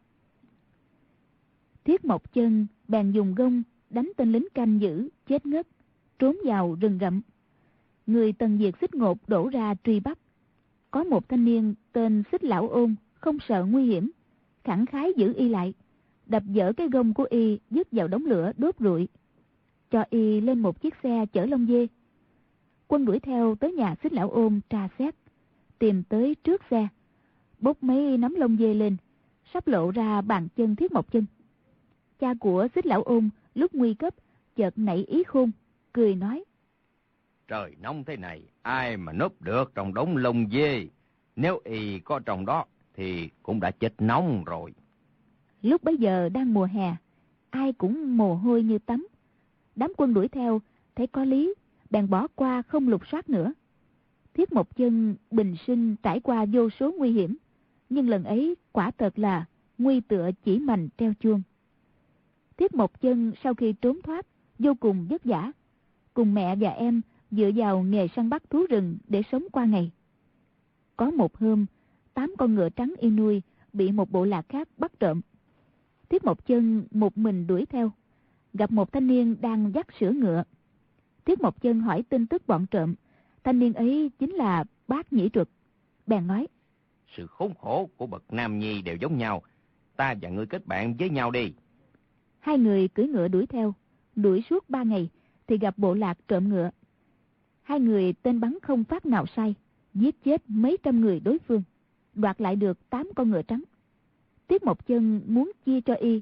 Thiết Mộc Chân bèn dùng gông đánh tên lính canh giữ chết ngất, trốn vào rừng rậm. Người Tần Diệt Xích Ngột đổ ra truy bắt. Có một thanh niên tên Xích Lão Ôn không sợ nguy hiểm, khẳng khái giữ y lại, đập vỡ cái gông của y dứt vào đống lửa đốt rụi, cho y lên một chiếc xe chở lông dê. Quân đuổi theo tới nhà Xích Lão Ôn tra xét, tìm tới trước xe, bốc mấy nắm lông dê lên, sắp lộ ra bàn chân Thiết Mộc Chân. Cha của Xích Lão Ôn lúc nguy cấp chợt nảy ý khôn, cười nói: Trời nóng thế này, ai mà núp được trong đống lông dê? Nếu y có trong đó thì cũng đã chết nóng rồi. Lúc bấy giờ đang mùa hè, ai cũng mồ hôi như tắm. Đám quân đuổi theo thấy có lý, bèn bỏ qua không lục soát nữa. Thiết Mộc Chân bình sinh trải qua vô số nguy hiểm, nhưng lần ấy quả thật là nguy tựa chỉ mành treo chuông. Thiết Mộc Chân sau khi trốn thoát vô cùng vất vả, cùng mẹ và em dựa vào nghề săn bắt thú rừng để sống qua ngày. Có một hôm, 8 con ngựa trắng y nuôi bị một bộ lạc khác bắt trộm. Thiết Mộc Chân một mình đuổi theo, gặp một thanh niên đang dắt sữa ngựa. Thiết Mộc Chân hỏi tin tức bọn trộm, thanh niên ấy chính là Bác Nhĩ Truật. Bèn nói: Sự khốn khổ của bậc nam nhi đều giống nhau, ta và ngươi kết bạn với nhau đi. Hai người cưỡi ngựa đuổi theo, đuổi suốt 3 ngày thì gặp bộ lạc trộm ngựa. Hai người tên bắn không phát nào sai, giết chết mấy trăm người đối phương, đoạt lại được 8 con ngựa trắng. Thiết Mộc Chân muốn chia cho y,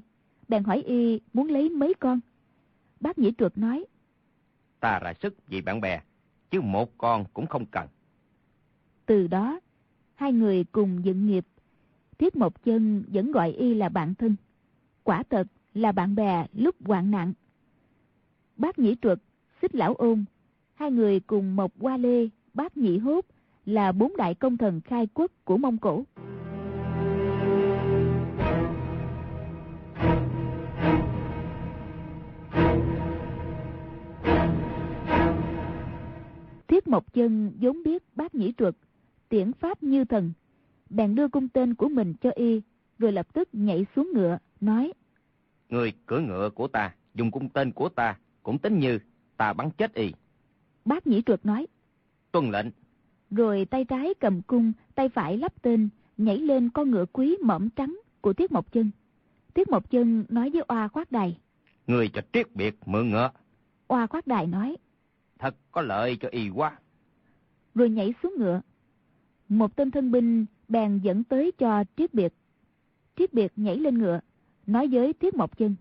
Bèn hỏi y muốn lấy mấy con. Bác Nhĩ Truật nói: Ta ra sức vì bạn bè, chứ một con cũng không cần. Từ đó, hai người cùng dựng nghiệp. Thiết Mộc Chân vẫn gọi y là bạn thân. Quả thật là bạn bè lúc hoạn nạn. Bác Nhĩ Truật, Xích Lão Ôn, hai người cùng Mộc Hoa Lê, Bác Nhĩ Hốt là 4 đại công thần khai quốc của Mông Cổ. Thiết Mộc Chân vốn biết Bác Nhĩ Truật tiễn pháp như thần, bèn đưa cung tên của mình cho y, rồi lập tức nhảy xuống ngựa, nói: Người cưỡi ngựa của ta, dùng cung tên của ta, cũng tính như ta bắn chết y. Bác Nhĩ Truật nói: Tuân lệnh. Rồi tay trái cầm cung, tay phải lắp tên, nhảy lên con ngựa quý mõm trắng của Thiết Mộc Chân. Thiết Mộc Chân nói với Oa Khoát Đài: Người cho Triết Biệt mượn ngựa. Oa Khoát Đài nói: Thật có lợi cho y quá. Rồi nhảy xuống ngựa. Một tên thân binh bèn dẫn tới cho Triết Biệt. Triết Biệt nhảy lên ngựa, nói với Thiết Mộc Chân: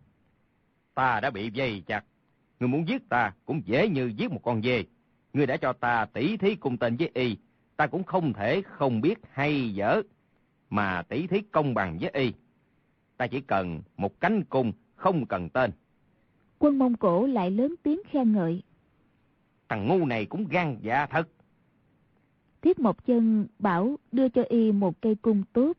Ta đã bị vây chặt. Người muốn giết ta cũng dễ như giết một con dê. Người đã cho ta tỷ thí cung tên với y, ta cũng không thể không biết hay dở, mà tỷ thí công bằng với y. Ta chỉ cần một cánh cung, không cần tên. Quân Mông Cổ lại lớn tiếng khen ngợi: Thằng ngu này cũng gan dạ thật. Thiết Mộc Chân bảo đưa cho y một cây cung tốt.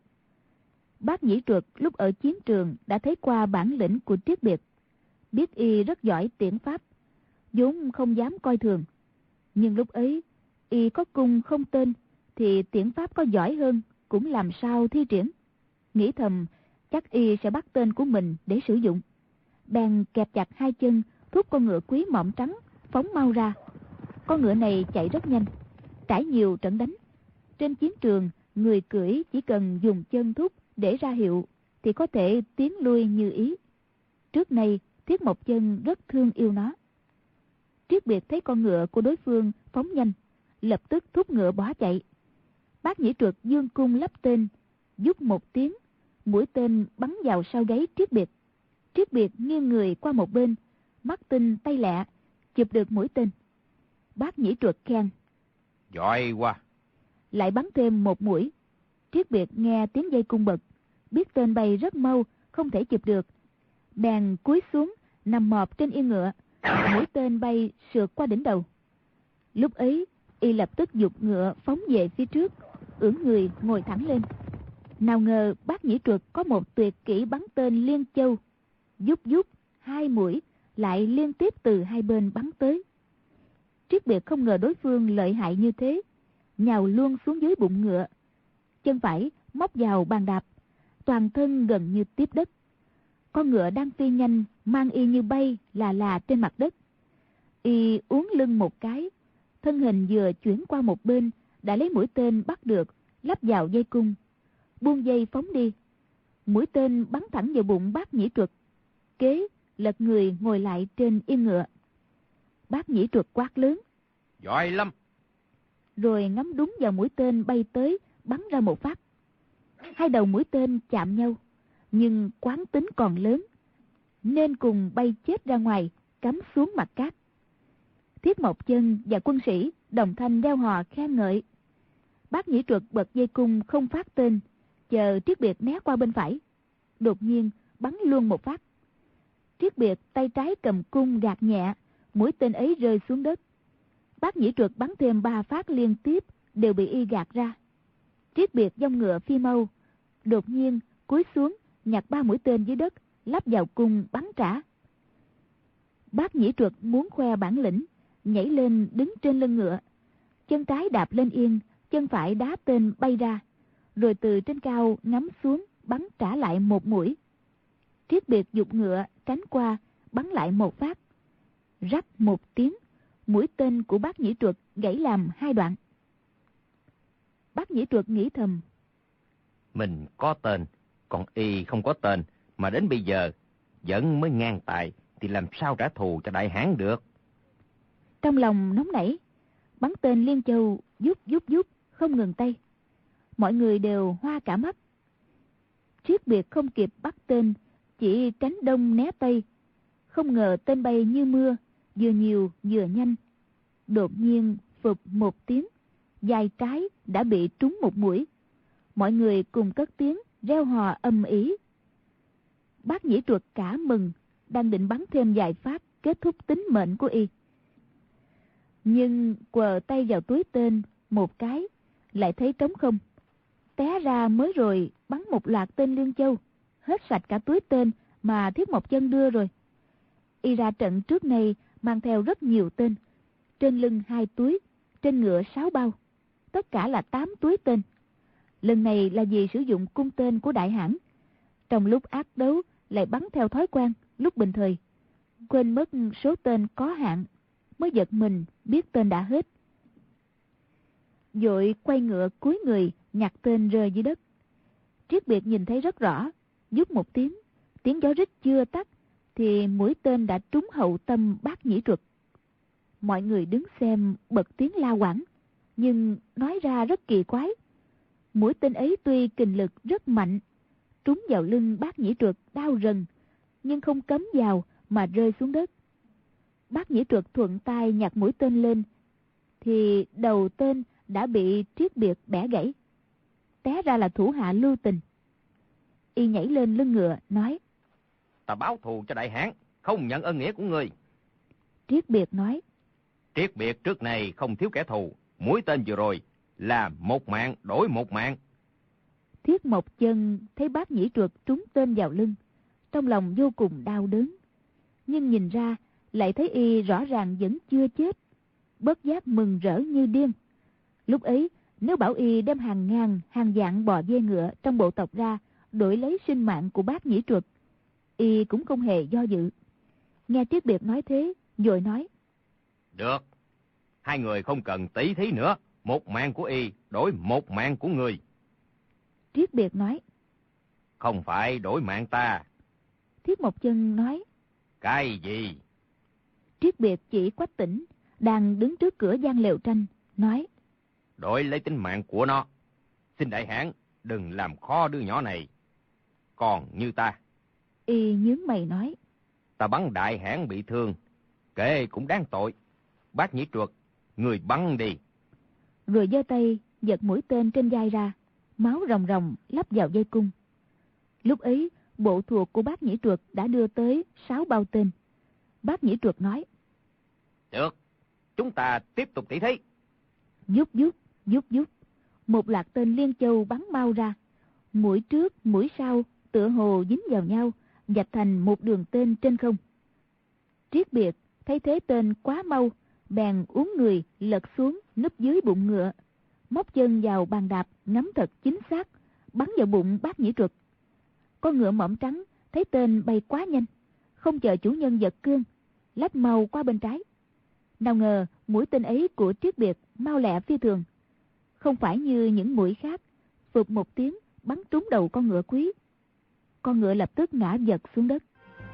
Bác Nhĩ Truật lúc ở chiến trường đã thấy qua bản lĩnh của Triết Biệt, biết y rất giỏi tiễn pháp, vốn không dám coi thường. Nhưng lúc ấy y có cung không tên, thì tiễn pháp có giỏi hơn cũng làm sao thi triển. Nghĩ thầm chắc y sẽ bắt tên của mình để sử dụng, bèn kẹp chặt hai chân, thúc con ngựa quý mõm trắng phóng mau ra. Con ngựa này chạy rất nhanh, trải nhiều trận đánh. Trên chiến trường, người cưỡi chỉ cần dùng chân thúc để ra hiệu thì có thể tiến lui như ý. Trước nay Thiết Mộc Chân rất thương yêu nó. Triết Biệt thấy con ngựa của đối phương phóng nhanh, lập tức thúc ngựa bỏ chạy. Bác Nhĩ Truật dương cung lắp tên, vút một tiếng, mũi tên bắn vào sau gáy Triết Biệt. Triết Biệt nghiêng người qua một bên, mắt tinh tay lẹ, chụp được mũi tên. Bác Nhĩ Truật khen: Giỏi quá. Lại bắn thêm một mũi. Triết Biệt nghe tiếng dây cung bật, biết tên bay rất mau, không thể chụp được, bèn cúi xuống nằm mọp trên yên ngựa. Mũi tên bay sượt qua đỉnh đầu. Lúc ấy y lập tức giục ngựa phóng về phía trước, ưỡn người ngồi thẳng lên. Nào ngờ Bác Nhĩ Truật có một tuyệt kỹ bắn tên liên châu, vút vút hai mũi lại liên tiếp từ hai bên bắn tới. Triết Biệt không ngờ đối phương lợi hại như thế, nhào luôn xuống dưới bụng ngựa, chân phải móc vào bàn đạp, toàn thân gần như tiếp đất. Con ngựa đang phi nhanh mang y như bay là trên mặt đất. Y uốn lưng một cái, thân hình vừa chuyển qua một bên đã lấy mũi tên bắt được, lắp vào dây cung, buông dây phóng đi. Mũi tên bắn thẳng vào bụng Bác Nhĩ Truật, kế lật người ngồi lại trên yên ngựa. Bác Nhĩ Truật quát lớn: Giỏi lắm. Rồi ngắm đúng vào mũi tên bay tới, bắn ra một phát. Hai đầu mũi tên chạm nhau, nhưng quán tính còn lớn, nên cùng bay chết ra ngoài, cắm xuống mặt cát. Thiết Mộc Chân và quân sĩ đồng thanh reo hò khen ngợi. Bác Nhĩ Truật bật dây cung không phát tên, chờ Triết Biệt né qua bên phải, đột nhiên bắn luôn một phát. Triết Biệt tay trái cầm cung gạt nhẹ, mũi tên ấy rơi xuống đất. Bác Nhĩ Truật bắn thêm 3 phát liên tiếp, đều bị y gạt ra. Triết Biệt giông ngựa phi mau, đột nhiên cúi xuống nhặt 3 mũi tên dưới đất, lắp vào cung bắn trả. Bác Nhĩ Truật muốn khoe bản lĩnh, nhảy lên đứng trên lưng ngựa, chân trái đạp lên yên, chân phải đá tên bay ra, rồi từ trên cao ngắm xuống bắn trả lại một mũi. Triết Biệt giục ngựa tránh qua, bắn lại một phát. Rắc một tiếng, mũi tên của Bác Nhĩ Truật gãy làm 2 đoạn. Bác Nhĩ Truật nghĩ thầm: Mình có tên, còn y không có tên, mà đến bây giờ vẫn mới ngang tài, thì làm sao trả thù cho đại hán được. Trong lòng nóng nảy, bắn tên liên châu vút vút vút không ngừng tay. Mọi người đều hoa cả mắt. Triết Biệt không kịp bắt tên, chỉ tránh đông né tây. Không ngờ tên bay như mưa, vừa nhiều vừa nhanh. Đột nhiên phụp một tiếng, vai trái đã bị trúng một mũi. Mọi người cùng cất tiếng reo hò ầm ĩ. Bác Nhĩ Truật cả mừng, đang định bắn thêm vài phát kết thúc tính mệnh của y. Nhưng quờ tay vào túi tên một cái, lại thấy trống không. Té ra mới rồi bắn một loạt tên Liên Châu, hết sạch cả túi tên mà Thiết Mộc Chân đưa rồi. Y ra trận trước này mang theo rất nhiều tên, trên lưng 2 túi, trên ngựa 6 bao, tất cả là 8 túi tên. Lần này là vì sử dụng cung tên của đại hãn, trong lúc ác đấu lại bắn theo thói quen lúc bình thời, quên mất số tên có hạn, mới giật mình biết tên đã hết. Vội quay ngựa cúi người nhặt tên rơi dưới đất. Triết Biệt nhìn thấy rất rõ, vút một tiếng, tiếng gió rít chưa tắt thì mũi tên đã trúng hậu tâm Bác Nhĩ Truật. Mọi người đứng xem bật tiếng la quảng, nhưng nói ra rất kỳ quái. Mũi tên ấy tuy kình lực rất mạnh, trúng vào lưng Bác Nhĩ Truật đau rần, nhưng không cấm vào mà rơi xuống đất. Bác Nhĩ Truật thuận tay nhặt mũi tên lên, thì đầu tên đã bị Triết Biệt bẻ gãy. Té ra là thủ hạ Lưu Tình. Y nhảy lên lưng ngựa nói: Ta báo thù cho đại hãn, không nhận ơn nghĩa của người. Triết Biệt nói: Triết Biệt trước này không thiếu kẻ thù, mũi tên vừa rồi là 1 mạng đổi 1 mạng. Thiết Mộc Chân thấy Bác Nhĩ Truật trúng tên vào lưng, trong lòng vô cùng đau đớn, nhưng nhìn ra lại thấy y rõ ràng vẫn chưa chết, bất giác mừng rỡ như điên. Lúc ấy nếu bảo y đem hàng ngàn hàng vạn bò dê ngựa trong bộ tộc ra đổi lấy sinh mạng của Bác Nhĩ Truật, y cũng không hề do dự. Nghe Triết Biệt nói thế, vội nói: Được, 2 người không cần tỷ thí nữa, 1 mạng của y đổi 1 mạng của người. Triết Biệt nói: Không phải đổi mạng ta. Thiết Mộc Chân nói: Cái gì? Triết Biệt chỉ Quách Tĩnh đang đứng trước cửa gian lều tranh, nói: Đổi lấy tính mạng của nó. Xin đại hãn đừng làm khó đứa nhỏ này. Còn như ta. Y nhướng mày nói: Ta bắn đại hãn bị thương, kệ cũng đáng tội. Bác Nhĩ Truật, người bắn đi. Rồi giơ tay giật mũi tên trên vai ra, máu ròng ròng lắp vào dây cung. Lúc ấy bộ thuộc của Bác Nhĩ Truật đã đưa tới 6 bao tên. Bác Nhĩ Truật nói: Được, chúng ta tiếp tục tỷ thí. Vút vút, vút vút, một loạt tên Liên Châu bắn mau ra, mũi trước mũi sau tựa hồ dính vào nhau, vạch thành một đường tên trên không. Triết Biệt thấy thế tên quá mau, bèn uốn người lật xuống núp dưới bụng ngựa, móc chân vào bàn đạp ngắm thật chính xác, bắn vào bụng Bác Nhĩ Truật. Con ngựa mỏm trắng thấy tên bay quá nhanh, không chờ chủ nhân giật cương, lách mau qua bên trái. Nào ngờ mũi tên ấy của Triết Biệt mau lẹ phi thường, không phải như những mũi khác, phụp một tiếng bắn trúng đầu con ngựa quý. Con ngựa lập tức ngã vật xuống đất.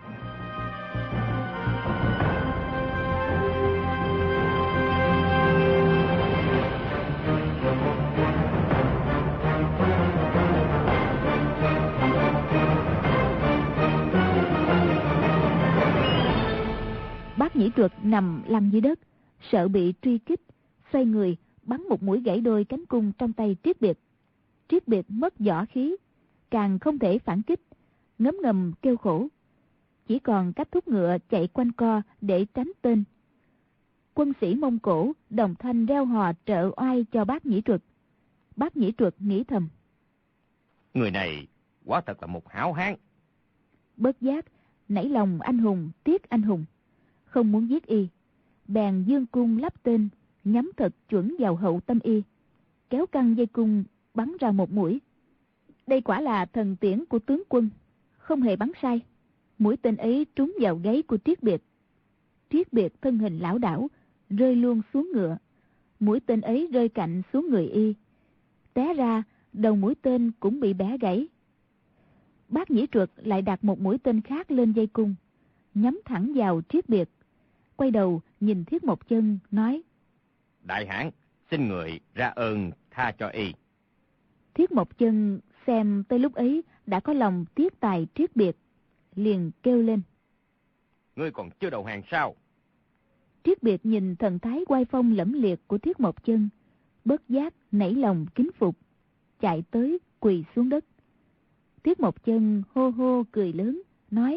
Bác Nhĩ Truật nằm lăn dưới đất, sợ bị truy kích, xoay người bắn một mũi gãy đôi cánh cung trong tay Triết Biệt. Triết Biệt mất võ khí, càng không thể phản kích, ngấm ngầm kêu khổ, chỉ còn cách thúc ngựa chạy quanh co để tránh tên. Quân sĩ Mông Cổ đồng thanh reo hò trợ oai cho Bác Nhĩ Truật. Bác Nhĩ Truật nghĩ thầm: Người này quả thật là một hảo hán. Bất giác nảy lòng anh hùng tiếc anh hùng, không muốn giết y, bèn dương cung lắp tên, nhắm thật chuẩn vào hậu tâm y, kéo căng dây cung bắn ra một mũi. Đây quả là thần tiễn của tướng quân, không hề bắn sai. Mũi tên ấy trúng vào gáy của Triết Biệt. Triết Biệt thân hình lảo đảo, rơi luôn xuống ngựa. Mũi tên ấy rơi cạnh xuống người y, té ra đầu mũi tên cũng bị bẻ gãy. Bác Nhĩ Truật lại đặt một mũi tên khác lên dây cung, nhắm thẳng vào Triết Biệt, quay đầu nhìn Thiết Mộc Chân nói: Đại hãn, xin người ra ơn tha cho y. Thiết Mộc Chân xem tới lúc ấy đã có lòng tiếc tài Triết Biệt, liền kêu lên: Ngươi còn chưa đầu hàng sao? Triết Biệt nhìn thần thái oai phong lẫm liệt của Thiết Mộc Chân, bất giác nảy lòng kính phục, chạy tới quỳ xuống đất. Thiết Mộc Chân hô hô cười lớn, nói: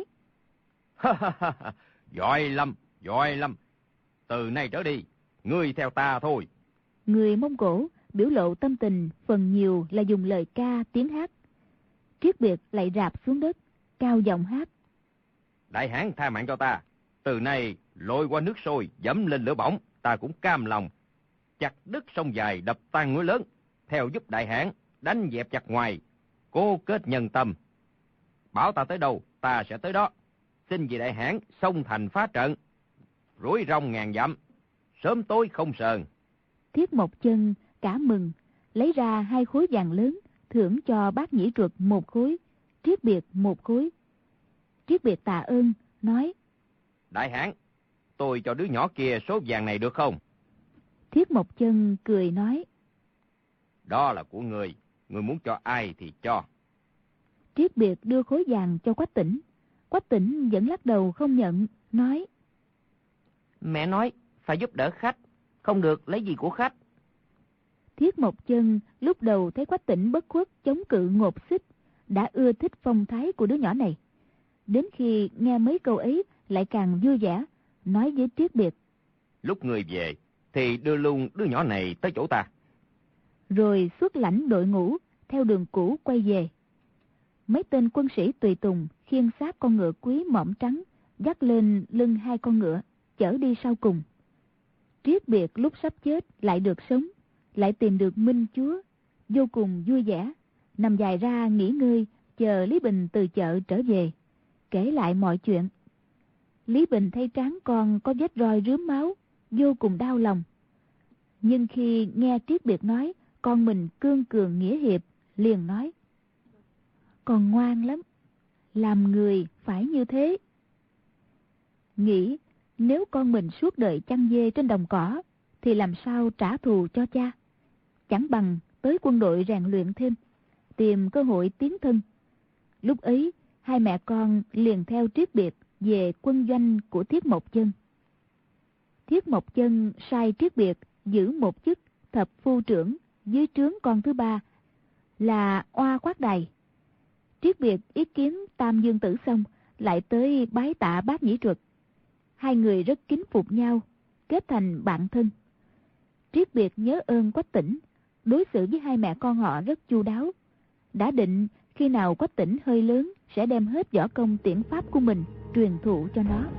Giỏi lắm, giỏi lắm. Từ nay trở đi, ngươi theo ta thôi. Người Mông Cổ biểu lộ tâm tình phần nhiều là dùng lời ca tiếng hát. Triết Biệt lại rạp xuống đất, cao giọng hát: Đại hãn tha mạng cho ta. Từ nay lội qua nước sôi, dẫm lên lửa bỏng, ta cũng cam lòng. Chặt đứt sông dài, đập tan núi lớn, theo giúp đại hãn, đánh dẹp chặt ngoài, cố kết nhân tâm. Bảo ta tới đâu, ta sẽ tới đó. Xin vì đại hãn sông thành phá trận, rủi rong ngàn dặm, sớm tối không sờn. Thiết Mộc Chân cả mừng, lấy ra 2 khối vàng lớn, thưởng cho Bát Nhĩ Truật 1 khối, Triết Biệt 1 khối. Triết Biệt tạ ơn, nói: Đại hãn, tôi cho đứa nhỏ kia số vàng này được không? Thiết Mộc Chân cười nói: Đó là của người muốn cho ai thì cho. Triết Biệt đưa khối vàng cho Quách Tĩnh. Quách Tĩnh vẫn lắc đầu không nhận, nói: Mẹ nói phải giúp đỡ khách, không được lấy gì của khách. Thiết Mộc Chân lúc đầu thấy Quách Tĩnh bất khuất chống cự ngột xích, đã ưa thích phong thái của đứa nhỏ này. Đến khi nghe mấy câu ấy lại càng vui vẻ, nói với Triết Biệt: Lúc người về thì đưa luôn đứa nhỏ này tới chỗ ta. Rồi xuất lãnh đội ngũ theo đường cũ quay về. Mấy tên quân sĩ tùy tùng khiêng xác con ngựa quý mõm trắng, dắt lên lưng 2 con ngựa, chở đi sau cùng. Triết Biệt lúc sắp chết lại được sống, lại tìm được Minh Chúa, vô cùng vui vẻ, nằm dài ra nghỉ ngơi, chờ Lý Bình từ chợ trở về, kể lại mọi chuyện. Lý Bình thấy trán con có vết roi rướm máu, vô cùng đau lòng. Nhưng khi nghe Triết Biệt nói con mình cương cường nghĩa hiệp, liền nói: Con ngoan lắm, làm người phải như thế. Nghĩ nếu con mình suốt đời chăn dê trên đồng cỏ thì làm sao trả thù cho cha. Chẳng bằng tới quân đội rèn luyện thêm, tìm cơ hội tiến thân. Lúc ấy 2 mẹ con liền theo Triết Biệt về quân doanh của Thiết Mộc Chân. Thiết Mộc Chân sai Triết Biệt giữ một chức thập phu trưởng dưới trướng con thứ 3 là Oa Khoát Đài. Triết Biệt ý kiến Tam Dương Tử xong, lại tới bái tạ Bát Nhĩ Truật. 2 người rất kính phục nhau, kết thành bạn thân. Triết Biệt nhớ ơn Quách Tĩnh, đối xử với 2 mẹ con họ rất chu đáo. Đã định khi nào Quách Tĩnh hơi lớn sẽ đem hết võ công tiễn pháp của mình truyền thụ cho nó.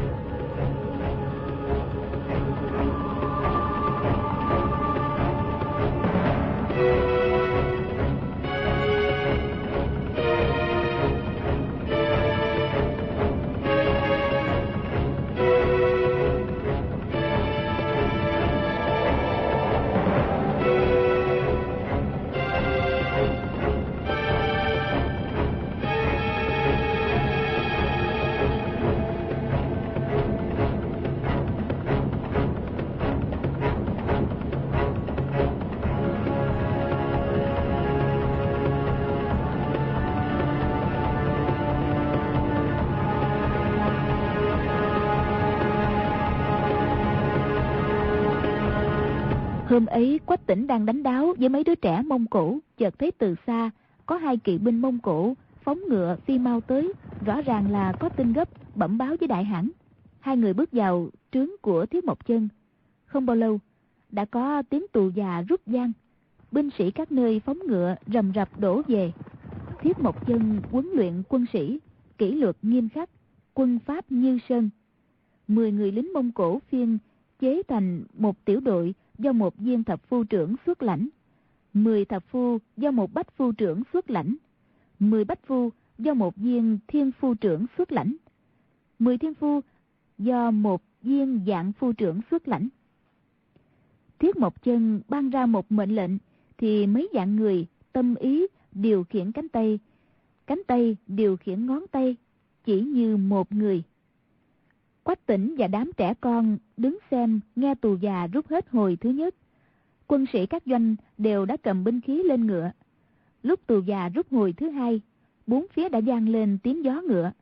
Hôm ấy Quách Tĩnh đang đánh đáo với mấy đứa trẻ Mông Cổ, chợt thấy từ xa có 2 kỵ binh Mông Cổ phóng ngựa phi mau tới, rõ ràng là có tin gấp bẩm báo với đại hãn. 2 người bước vào trướng của Thiết Mộc Chân. Không bao lâu đã có tiếng tù già rút vang, binh sĩ các nơi phóng ngựa rầm rập đổ về. Thiết Mộc Chân huấn luyện quân sĩ kỷ luật nghiêm khắc, quân pháp như sơn. 10 người lính Mông Cổ phiên chế thành một tiểu đội do một viên thập phu trưởng xuất lãnh, 10 thập phu do một bách phu trưởng xuất lãnh, 10 bách phu do một viên thiên phu trưởng xuất lãnh, 10 thiên phu do một viên dạng phu trưởng xuất lãnh. Thiết Mộc Chân ban ra một mệnh lệnh thì mấy vạn người tâm ý điều khiển cánh tay điều khiển ngón tay, chỉ như một người. Quách Tĩnh và đám trẻ con đứng xem nghe tù già rút hết hồi thứ nhất. Quân sĩ các doanh đều đã cầm binh khí lên ngựa. Lúc tù già rút hồi thứ 2, 4 phía đã vang lên tiếng gió ngựa.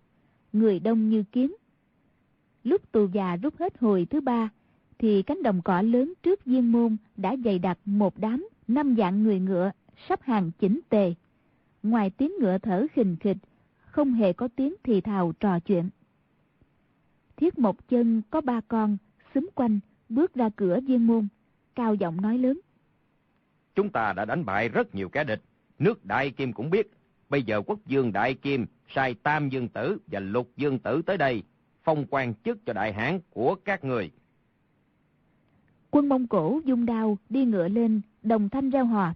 người đông như kiến. Lúc tù già rút hết hồi thứ 3, thì cánh đồng cỏ lớn trước viên môn đã dày đặc một đám 5 vạn người ngựa sắp hàng chỉnh tề. Ngoài tiếng ngựa thở khình khịch, không hề có tiếng thì thào trò chuyện. Thiết Mộc Chân có 3 con xúm quanh bước ra cửa viên môn, cao giọng nói lớn: Chúng ta đã đánh bại rất nhiều kẻ địch, nước Đại Kim cũng biết. Bây giờ quốc vương Đại Kim sai Tam Dương Tử và Lục Dương Tử tới đây, phong quan chức cho đại hãn của các người. Quân Mông Cổ dung đao đi ngựa lên, đồng thanh reo hò.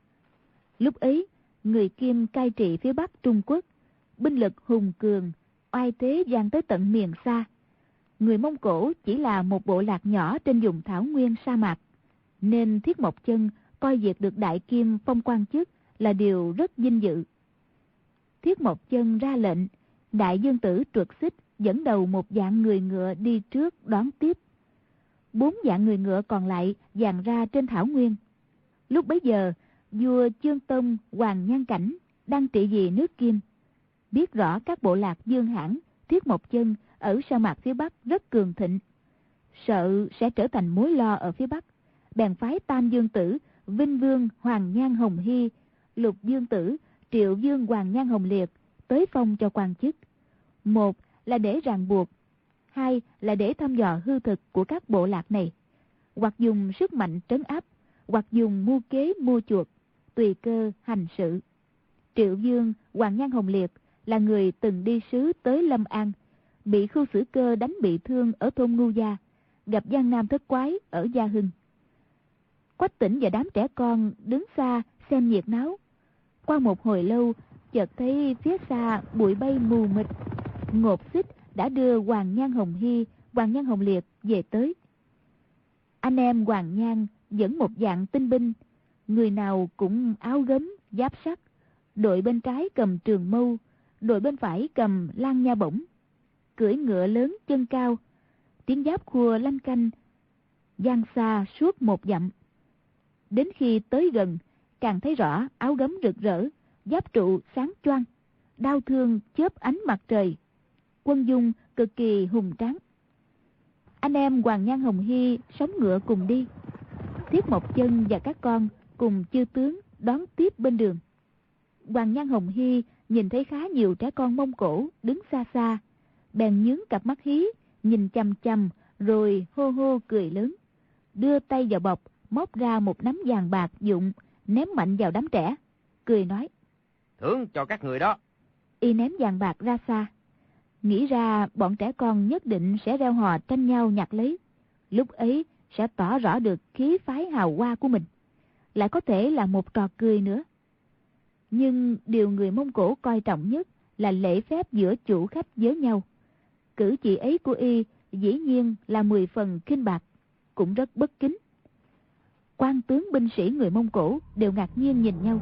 Lúc ấy, người Kim cai trị phía bắc Trung Quốc, binh lực hùng cường, oai thế vang tới tận miền xa. Người Mông Cổ chỉ là một bộ lạc nhỏ trên vùng thảo nguyên sa mạc, nên Thiết Mộc Chân coi việc được Đại Kim phong quan chức là điều rất vinh dự. Thiết Mộc Chân ra lệnh, Đại Dương Tử Truật Xích dẫn đầu 1 vạn người ngựa đi trước đón tiếp. 4 vạn người ngựa còn lại dàn ra trên thảo nguyên. Lúc bấy giờ, vua Chương Tông Hoàng Nhan Cảnh đang trị vì nước Kim, biết rõ các bộ lạc Dương Hãn, Thiết Mộc Chân ở sa mạc phía bắc rất cường thịnh, sợ sẽ trở thành mối lo ở phía bắc, bèn phái Tam Dương Tử, Vinh Vương Hoàng Nhan Hồng Hy, Lục Dương Tử, Triệu Vương Hoàng Nhan Hồng Liệt tới phong cho quan chức. 1 là để ràng buộc, 2 là để thăm dò hư thực của các bộ lạc này, hoặc dùng sức mạnh trấn áp, hoặc dùng mưu kế mua chuộc, tùy cơ hành sự. Triệu Vương Hoàng Nhan Hồng Liệt là người từng đi sứ tới Lâm An, bị Khưu Sử Cơ đánh bị thương ở thôn Ngưu Gia, gặp Giang Nam Thất Quái ở Gia Hưng. Quách Tĩnh và đám trẻ con đứng xa xem nhiệt náo. Qua một hồi lâu, chợt thấy phía xa bụi bay mù mịt. Ngột Xích đã đưa Hoàng Nhan Hồng Hy, Hoàng Nhan Hồng Liệt về tới. Anh em Hoàng Nhan dẫn một dạng tinh binh, người nào cũng áo gấm, giáp sắt. Đội bên trái cầm trường mâu, đội bên phải cầm lan nha bổng, cưỡi ngựa lớn chân cao. Tiếng giáp khua lanh canh vang xa suốt 1 dặm. Đến khi tới gần, càng thấy rõ áo gấm rực rỡ, giáp trụ sáng choang, đao thương chớp ánh mặt trời, quân dung cực kỳ hùng tráng. Anh em Hoàng Nhan Hồng Hy sóng ngựa cùng đi. Thiết Mộc Chân và các con cùng chư tướng đón tiếp bên đường. Hoàng Nhan Hồng Hy nhìn thấy khá nhiều trẻ con Mông Cổ đứng xa xa, bèn nhướng cặp mắt hí, nhìn chằm chằm, rồi hô hô cười lớn, đưa tay vào bọc, móc ra một nắm vàng bạc dụng, ném mạnh vào đám trẻ, cười nói: Thưởng cho các người đó. Y ném vàng bạc ra xa, nghĩ ra bọn trẻ con nhất định sẽ reo hò tranh nhau nhặt lấy. Lúc ấy sẽ tỏ rõ được khí phái hào hoa của mình, lại có thể là một trò cười nữa. Nhưng điều người Mông Cổ coi trọng nhất là lễ phép giữa chủ khách với nhau. Cử chỉ ấy của Y dĩ nhiên là 10 phần khinh bạc, cũng rất bất kính. Quan tướng binh sĩ người Mông Cổ đều ngạc nhiên nhìn nhau.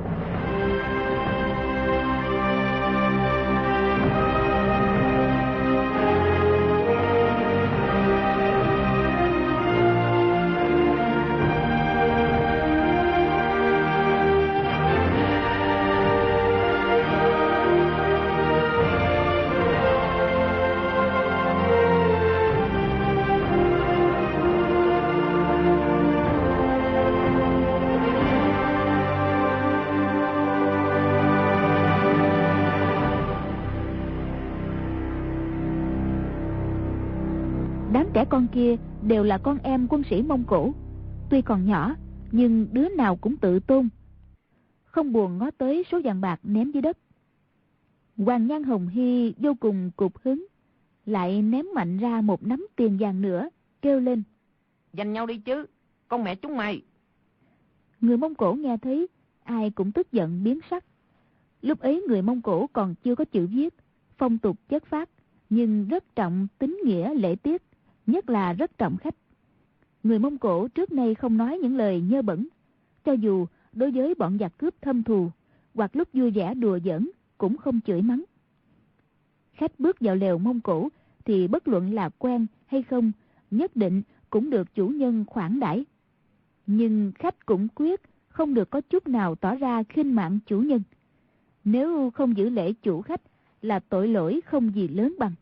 Trẻ con kia đều là con em quân sĩ Mông Cổ, tuy còn nhỏ nhưng đứa nào cũng tự tôn, không buồn ngó tới số vàng bạc ném dưới đất. Hoàng Nhan Hồng Hy vô cùng cục hứng, lại ném mạnh ra một nắm tiền vàng nữa, kêu lên: Giành nhau đi chứ, con mẹ chúng mày. Người Mông Cổ nghe thấy, ai cũng tức giận biến sắc. Lúc ấy người Mông Cổ còn chưa có chữ viết, phong tục chất phác, nhưng rất trọng tín nghĩa lễ tiết, nhất là rất trọng khách. Người Mông Cổ trước nay không nói những lời nhơ bẩn, cho dù đối với bọn giặc cướp thâm thù, hoặc lúc vui vẻ đùa giỡn cũng không chửi mắng. Khách bước vào lều Mông Cổ thì bất luận là quen hay không, nhất định cũng được chủ nhân khoản đãi. Nhưng khách cũng quyết không được có chút nào tỏ ra khinh mạn chủ nhân. Nếu không giữ lễ chủ khách, là tội lỗi không gì lớn bằng.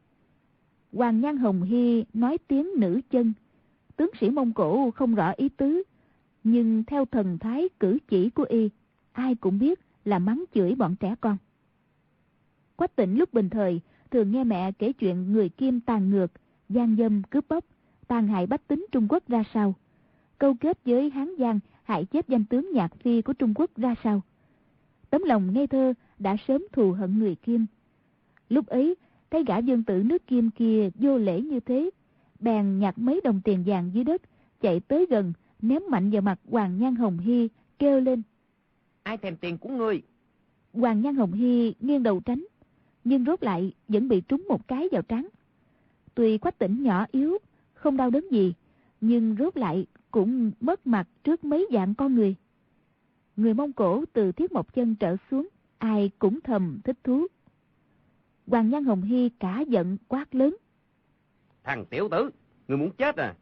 Hoàng Nhan Hồng Hy nói tiếng nữ chân, tướng sĩ Mông Cổ không rõ ý tứ, nhưng theo thần thái cử chỉ của y, ai cũng biết là mắng chửi bọn trẻ con. Quách Tĩnh lúc bình thời thường nghe mẹ kể chuyện người Kim tàn ngược, gian dâm cướp bóc, tàn hại bách tính Trung Quốc ra sao, câu kết với Hán Giang hại chết danh tướng Nhạc Phi của Trung Quốc ra sao. Tấm lòng ngây thơ đã sớm thù hận người Kim. Lúc ấy thấy gã vương tử nước Kim kia vô lễ như thế, bèn nhặt mấy đồng tiền vàng dưới đất, chạy tới gần ném mạnh vào mặt Hoàng Nhan Hồng Hy, kêu lên: Ai thèm tiền của ngươi? Hoàng Nhan Hồng Hy nghiêng đầu tránh, nhưng rốt lại vẫn bị trúng một cái vào trán. Tuy Quách Tĩnh nhỏ yếu, không đau đớn gì, nhưng rốt lại cũng mất mặt trước mấy vạn con người. Người Mông Cổ từ Thiết Mộc Chân trở xuống, ai cũng thầm thích thú. Hoàng Nhan Hồng Hy cả giận quát lớn: Thằng tiểu tử, ngươi muốn chết à?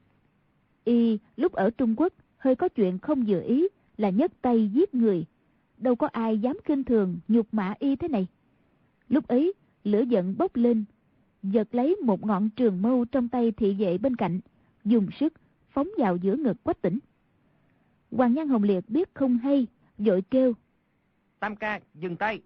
Y lúc ở Trung Quốc hơi có chuyện không vừa ý là nhấc tay giết người, đâu có ai dám khinh thường nhục mạ y thế này. Lúc ấy lửa giận bốc lên, giật lấy một ngọn trường mâu trong tay thị vệ bên cạnh, dùng sức phóng vào giữa ngực Quách Tĩnh. Hoàng Nhan Hồng Liệt biết không hay, vội kêu: Tam ca, dừng tay.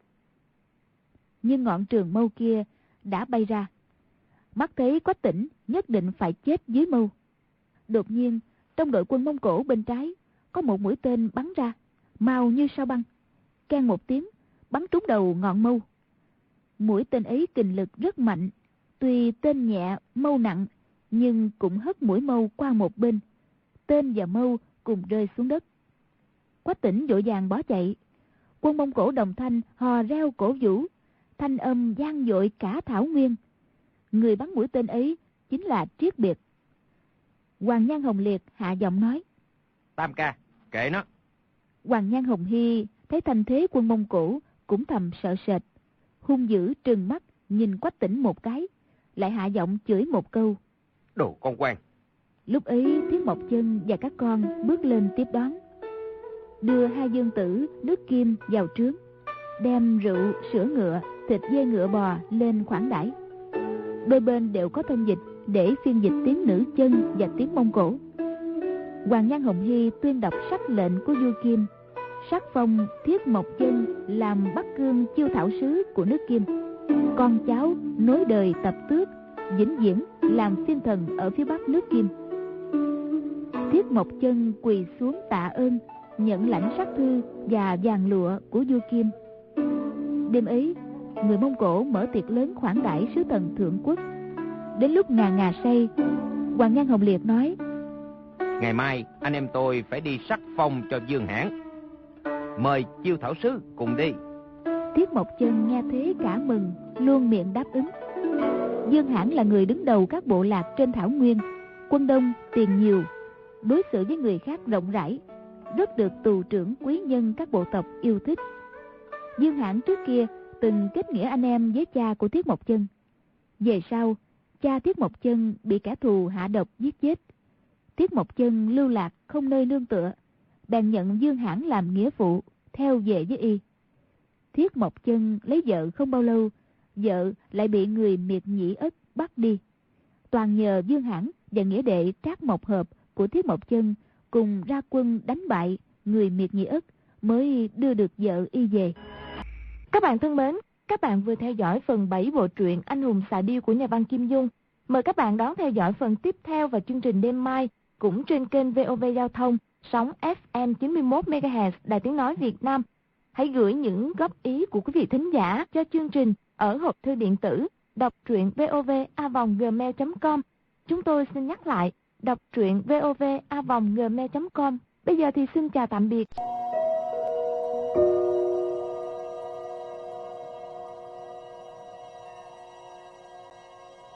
Nhưng ngọn trường mâu kia đã bay ra. Mắt thấy Quách Tĩnh nhất định phải chết dưới mâu. Đột nhiên trong đội quân Mông Cổ bên trái có một mũi tên bắn ra, mau như sao băng, keng một tiếng bắn trúng đầu ngọn mâu. Mũi tên ấy kình lực rất mạnh, tuy tên nhẹ mâu nặng, nhưng cũng hất mũi mâu qua một bên, tên và mâu cùng rơi xuống đất. Quách Tĩnh vội vàng bỏ chạy. Quân Mông Cổ đồng thanh hò reo cổ vũ, thanh âm vang dội cả thảo nguyên. Người bắn mũi tên ấy chính là Triết Biệt. Hoàng Nhan Hồng Liệt hạ giọng nói: Tam ca, kệ nó. Hoàng Nhan Hồng Hy thấy thanh thế quân Mông Cổ cũng thầm sợ sệt, hung dữ trừng mắt nhìn Quách Tĩnh một cái, lại hạ giọng chửi một câu: Đồ con quan. Lúc ấy Thiết Mộc Chân và các con bước lên tiếp đón, đưa hai vương tử nước Kim vào trướng, đem rượu, sữa ngựa, thịt dê ngựa bò lên khoản đãi. Đôi bên đều có thông dịch để phiên dịch tiếng nữ chân và tiếng Mông Cổ. Hoàng Nhan Hồng Hy tuyên đọc sắc lệnh của vua Kim, sắc phong Thiết Mộc Chân làm Bắc Cương chiêu thảo sứ của nước Kim, con cháu nối đời tập tước, vĩnh viễn làm phiên thần ở phía bắc nước Kim. Thiết Mộc Chân quỳ xuống tạ ơn, nhận lãnh sắc thư và vàng lụa của vua Kim. Đêm ấy, người Mông Cổ mở tiệc lớn khoản đãi sứ thần thượng quốc. Đến lúc ngà ngà say, Hoàng Nhan Hồng Liệt nói: Ngày mai anh em tôi phải đi sắc phong cho Dương Hãn, mời chiêu thảo sứ cùng đi. Thiết Mộc Chân nghe thế cả mừng, luôn miệng đáp ứng. Dương Hãn là người đứng đầu các bộ lạc trên thảo nguyên, quân đông tiền nhiều, đối xử với người khác rộng rãi, rất được tù trưởng quý nhân các bộ tộc yêu thích. Dương Hãn trước kia từng kết nghĩa anh em với cha của Thiết Mộc Chân. Về sau, cha Thiết Mộc Chân bị kẻ thù hạ độc giết chết. Thiết Mộc Chân lưu lạc không nơi nương tựa, bèn nhận Dương Hãn làm nghĩa phụ, theo về với y. Thiết Mộc Chân lấy vợ không bao lâu, vợ lại bị người Miệt Nhĩ Ất bắt đi. Toàn nhờ Dương Hãn và nghĩa đệ Trác Mộc Hợp của Thiết Mộc Chân cùng ra quân đánh bại người Miệt Nhĩ Ất mới đưa được vợ y về. Các bạn thân mến, các bạn vừa theo dõi phần 7 bộ truyện Anh hùng xạ điêu của nhà văn Kim Dung. Mời các bạn đón theo dõi phần tiếp theo vào chương trình đêm mai, cũng trên kênh VOV Giao thông, sóng FM 91 MHz Đài Tiếng nói Việt Nam. Hãy gửi những góp ý của quý vị thính giả cho chương trình ở hộp thư điện tử đọc truyện vov@gmail.com. Chúng tôi xin nhắc lại, đọc truyện vov@gmail.com. Bây giờ thì xin chào tạm biệt.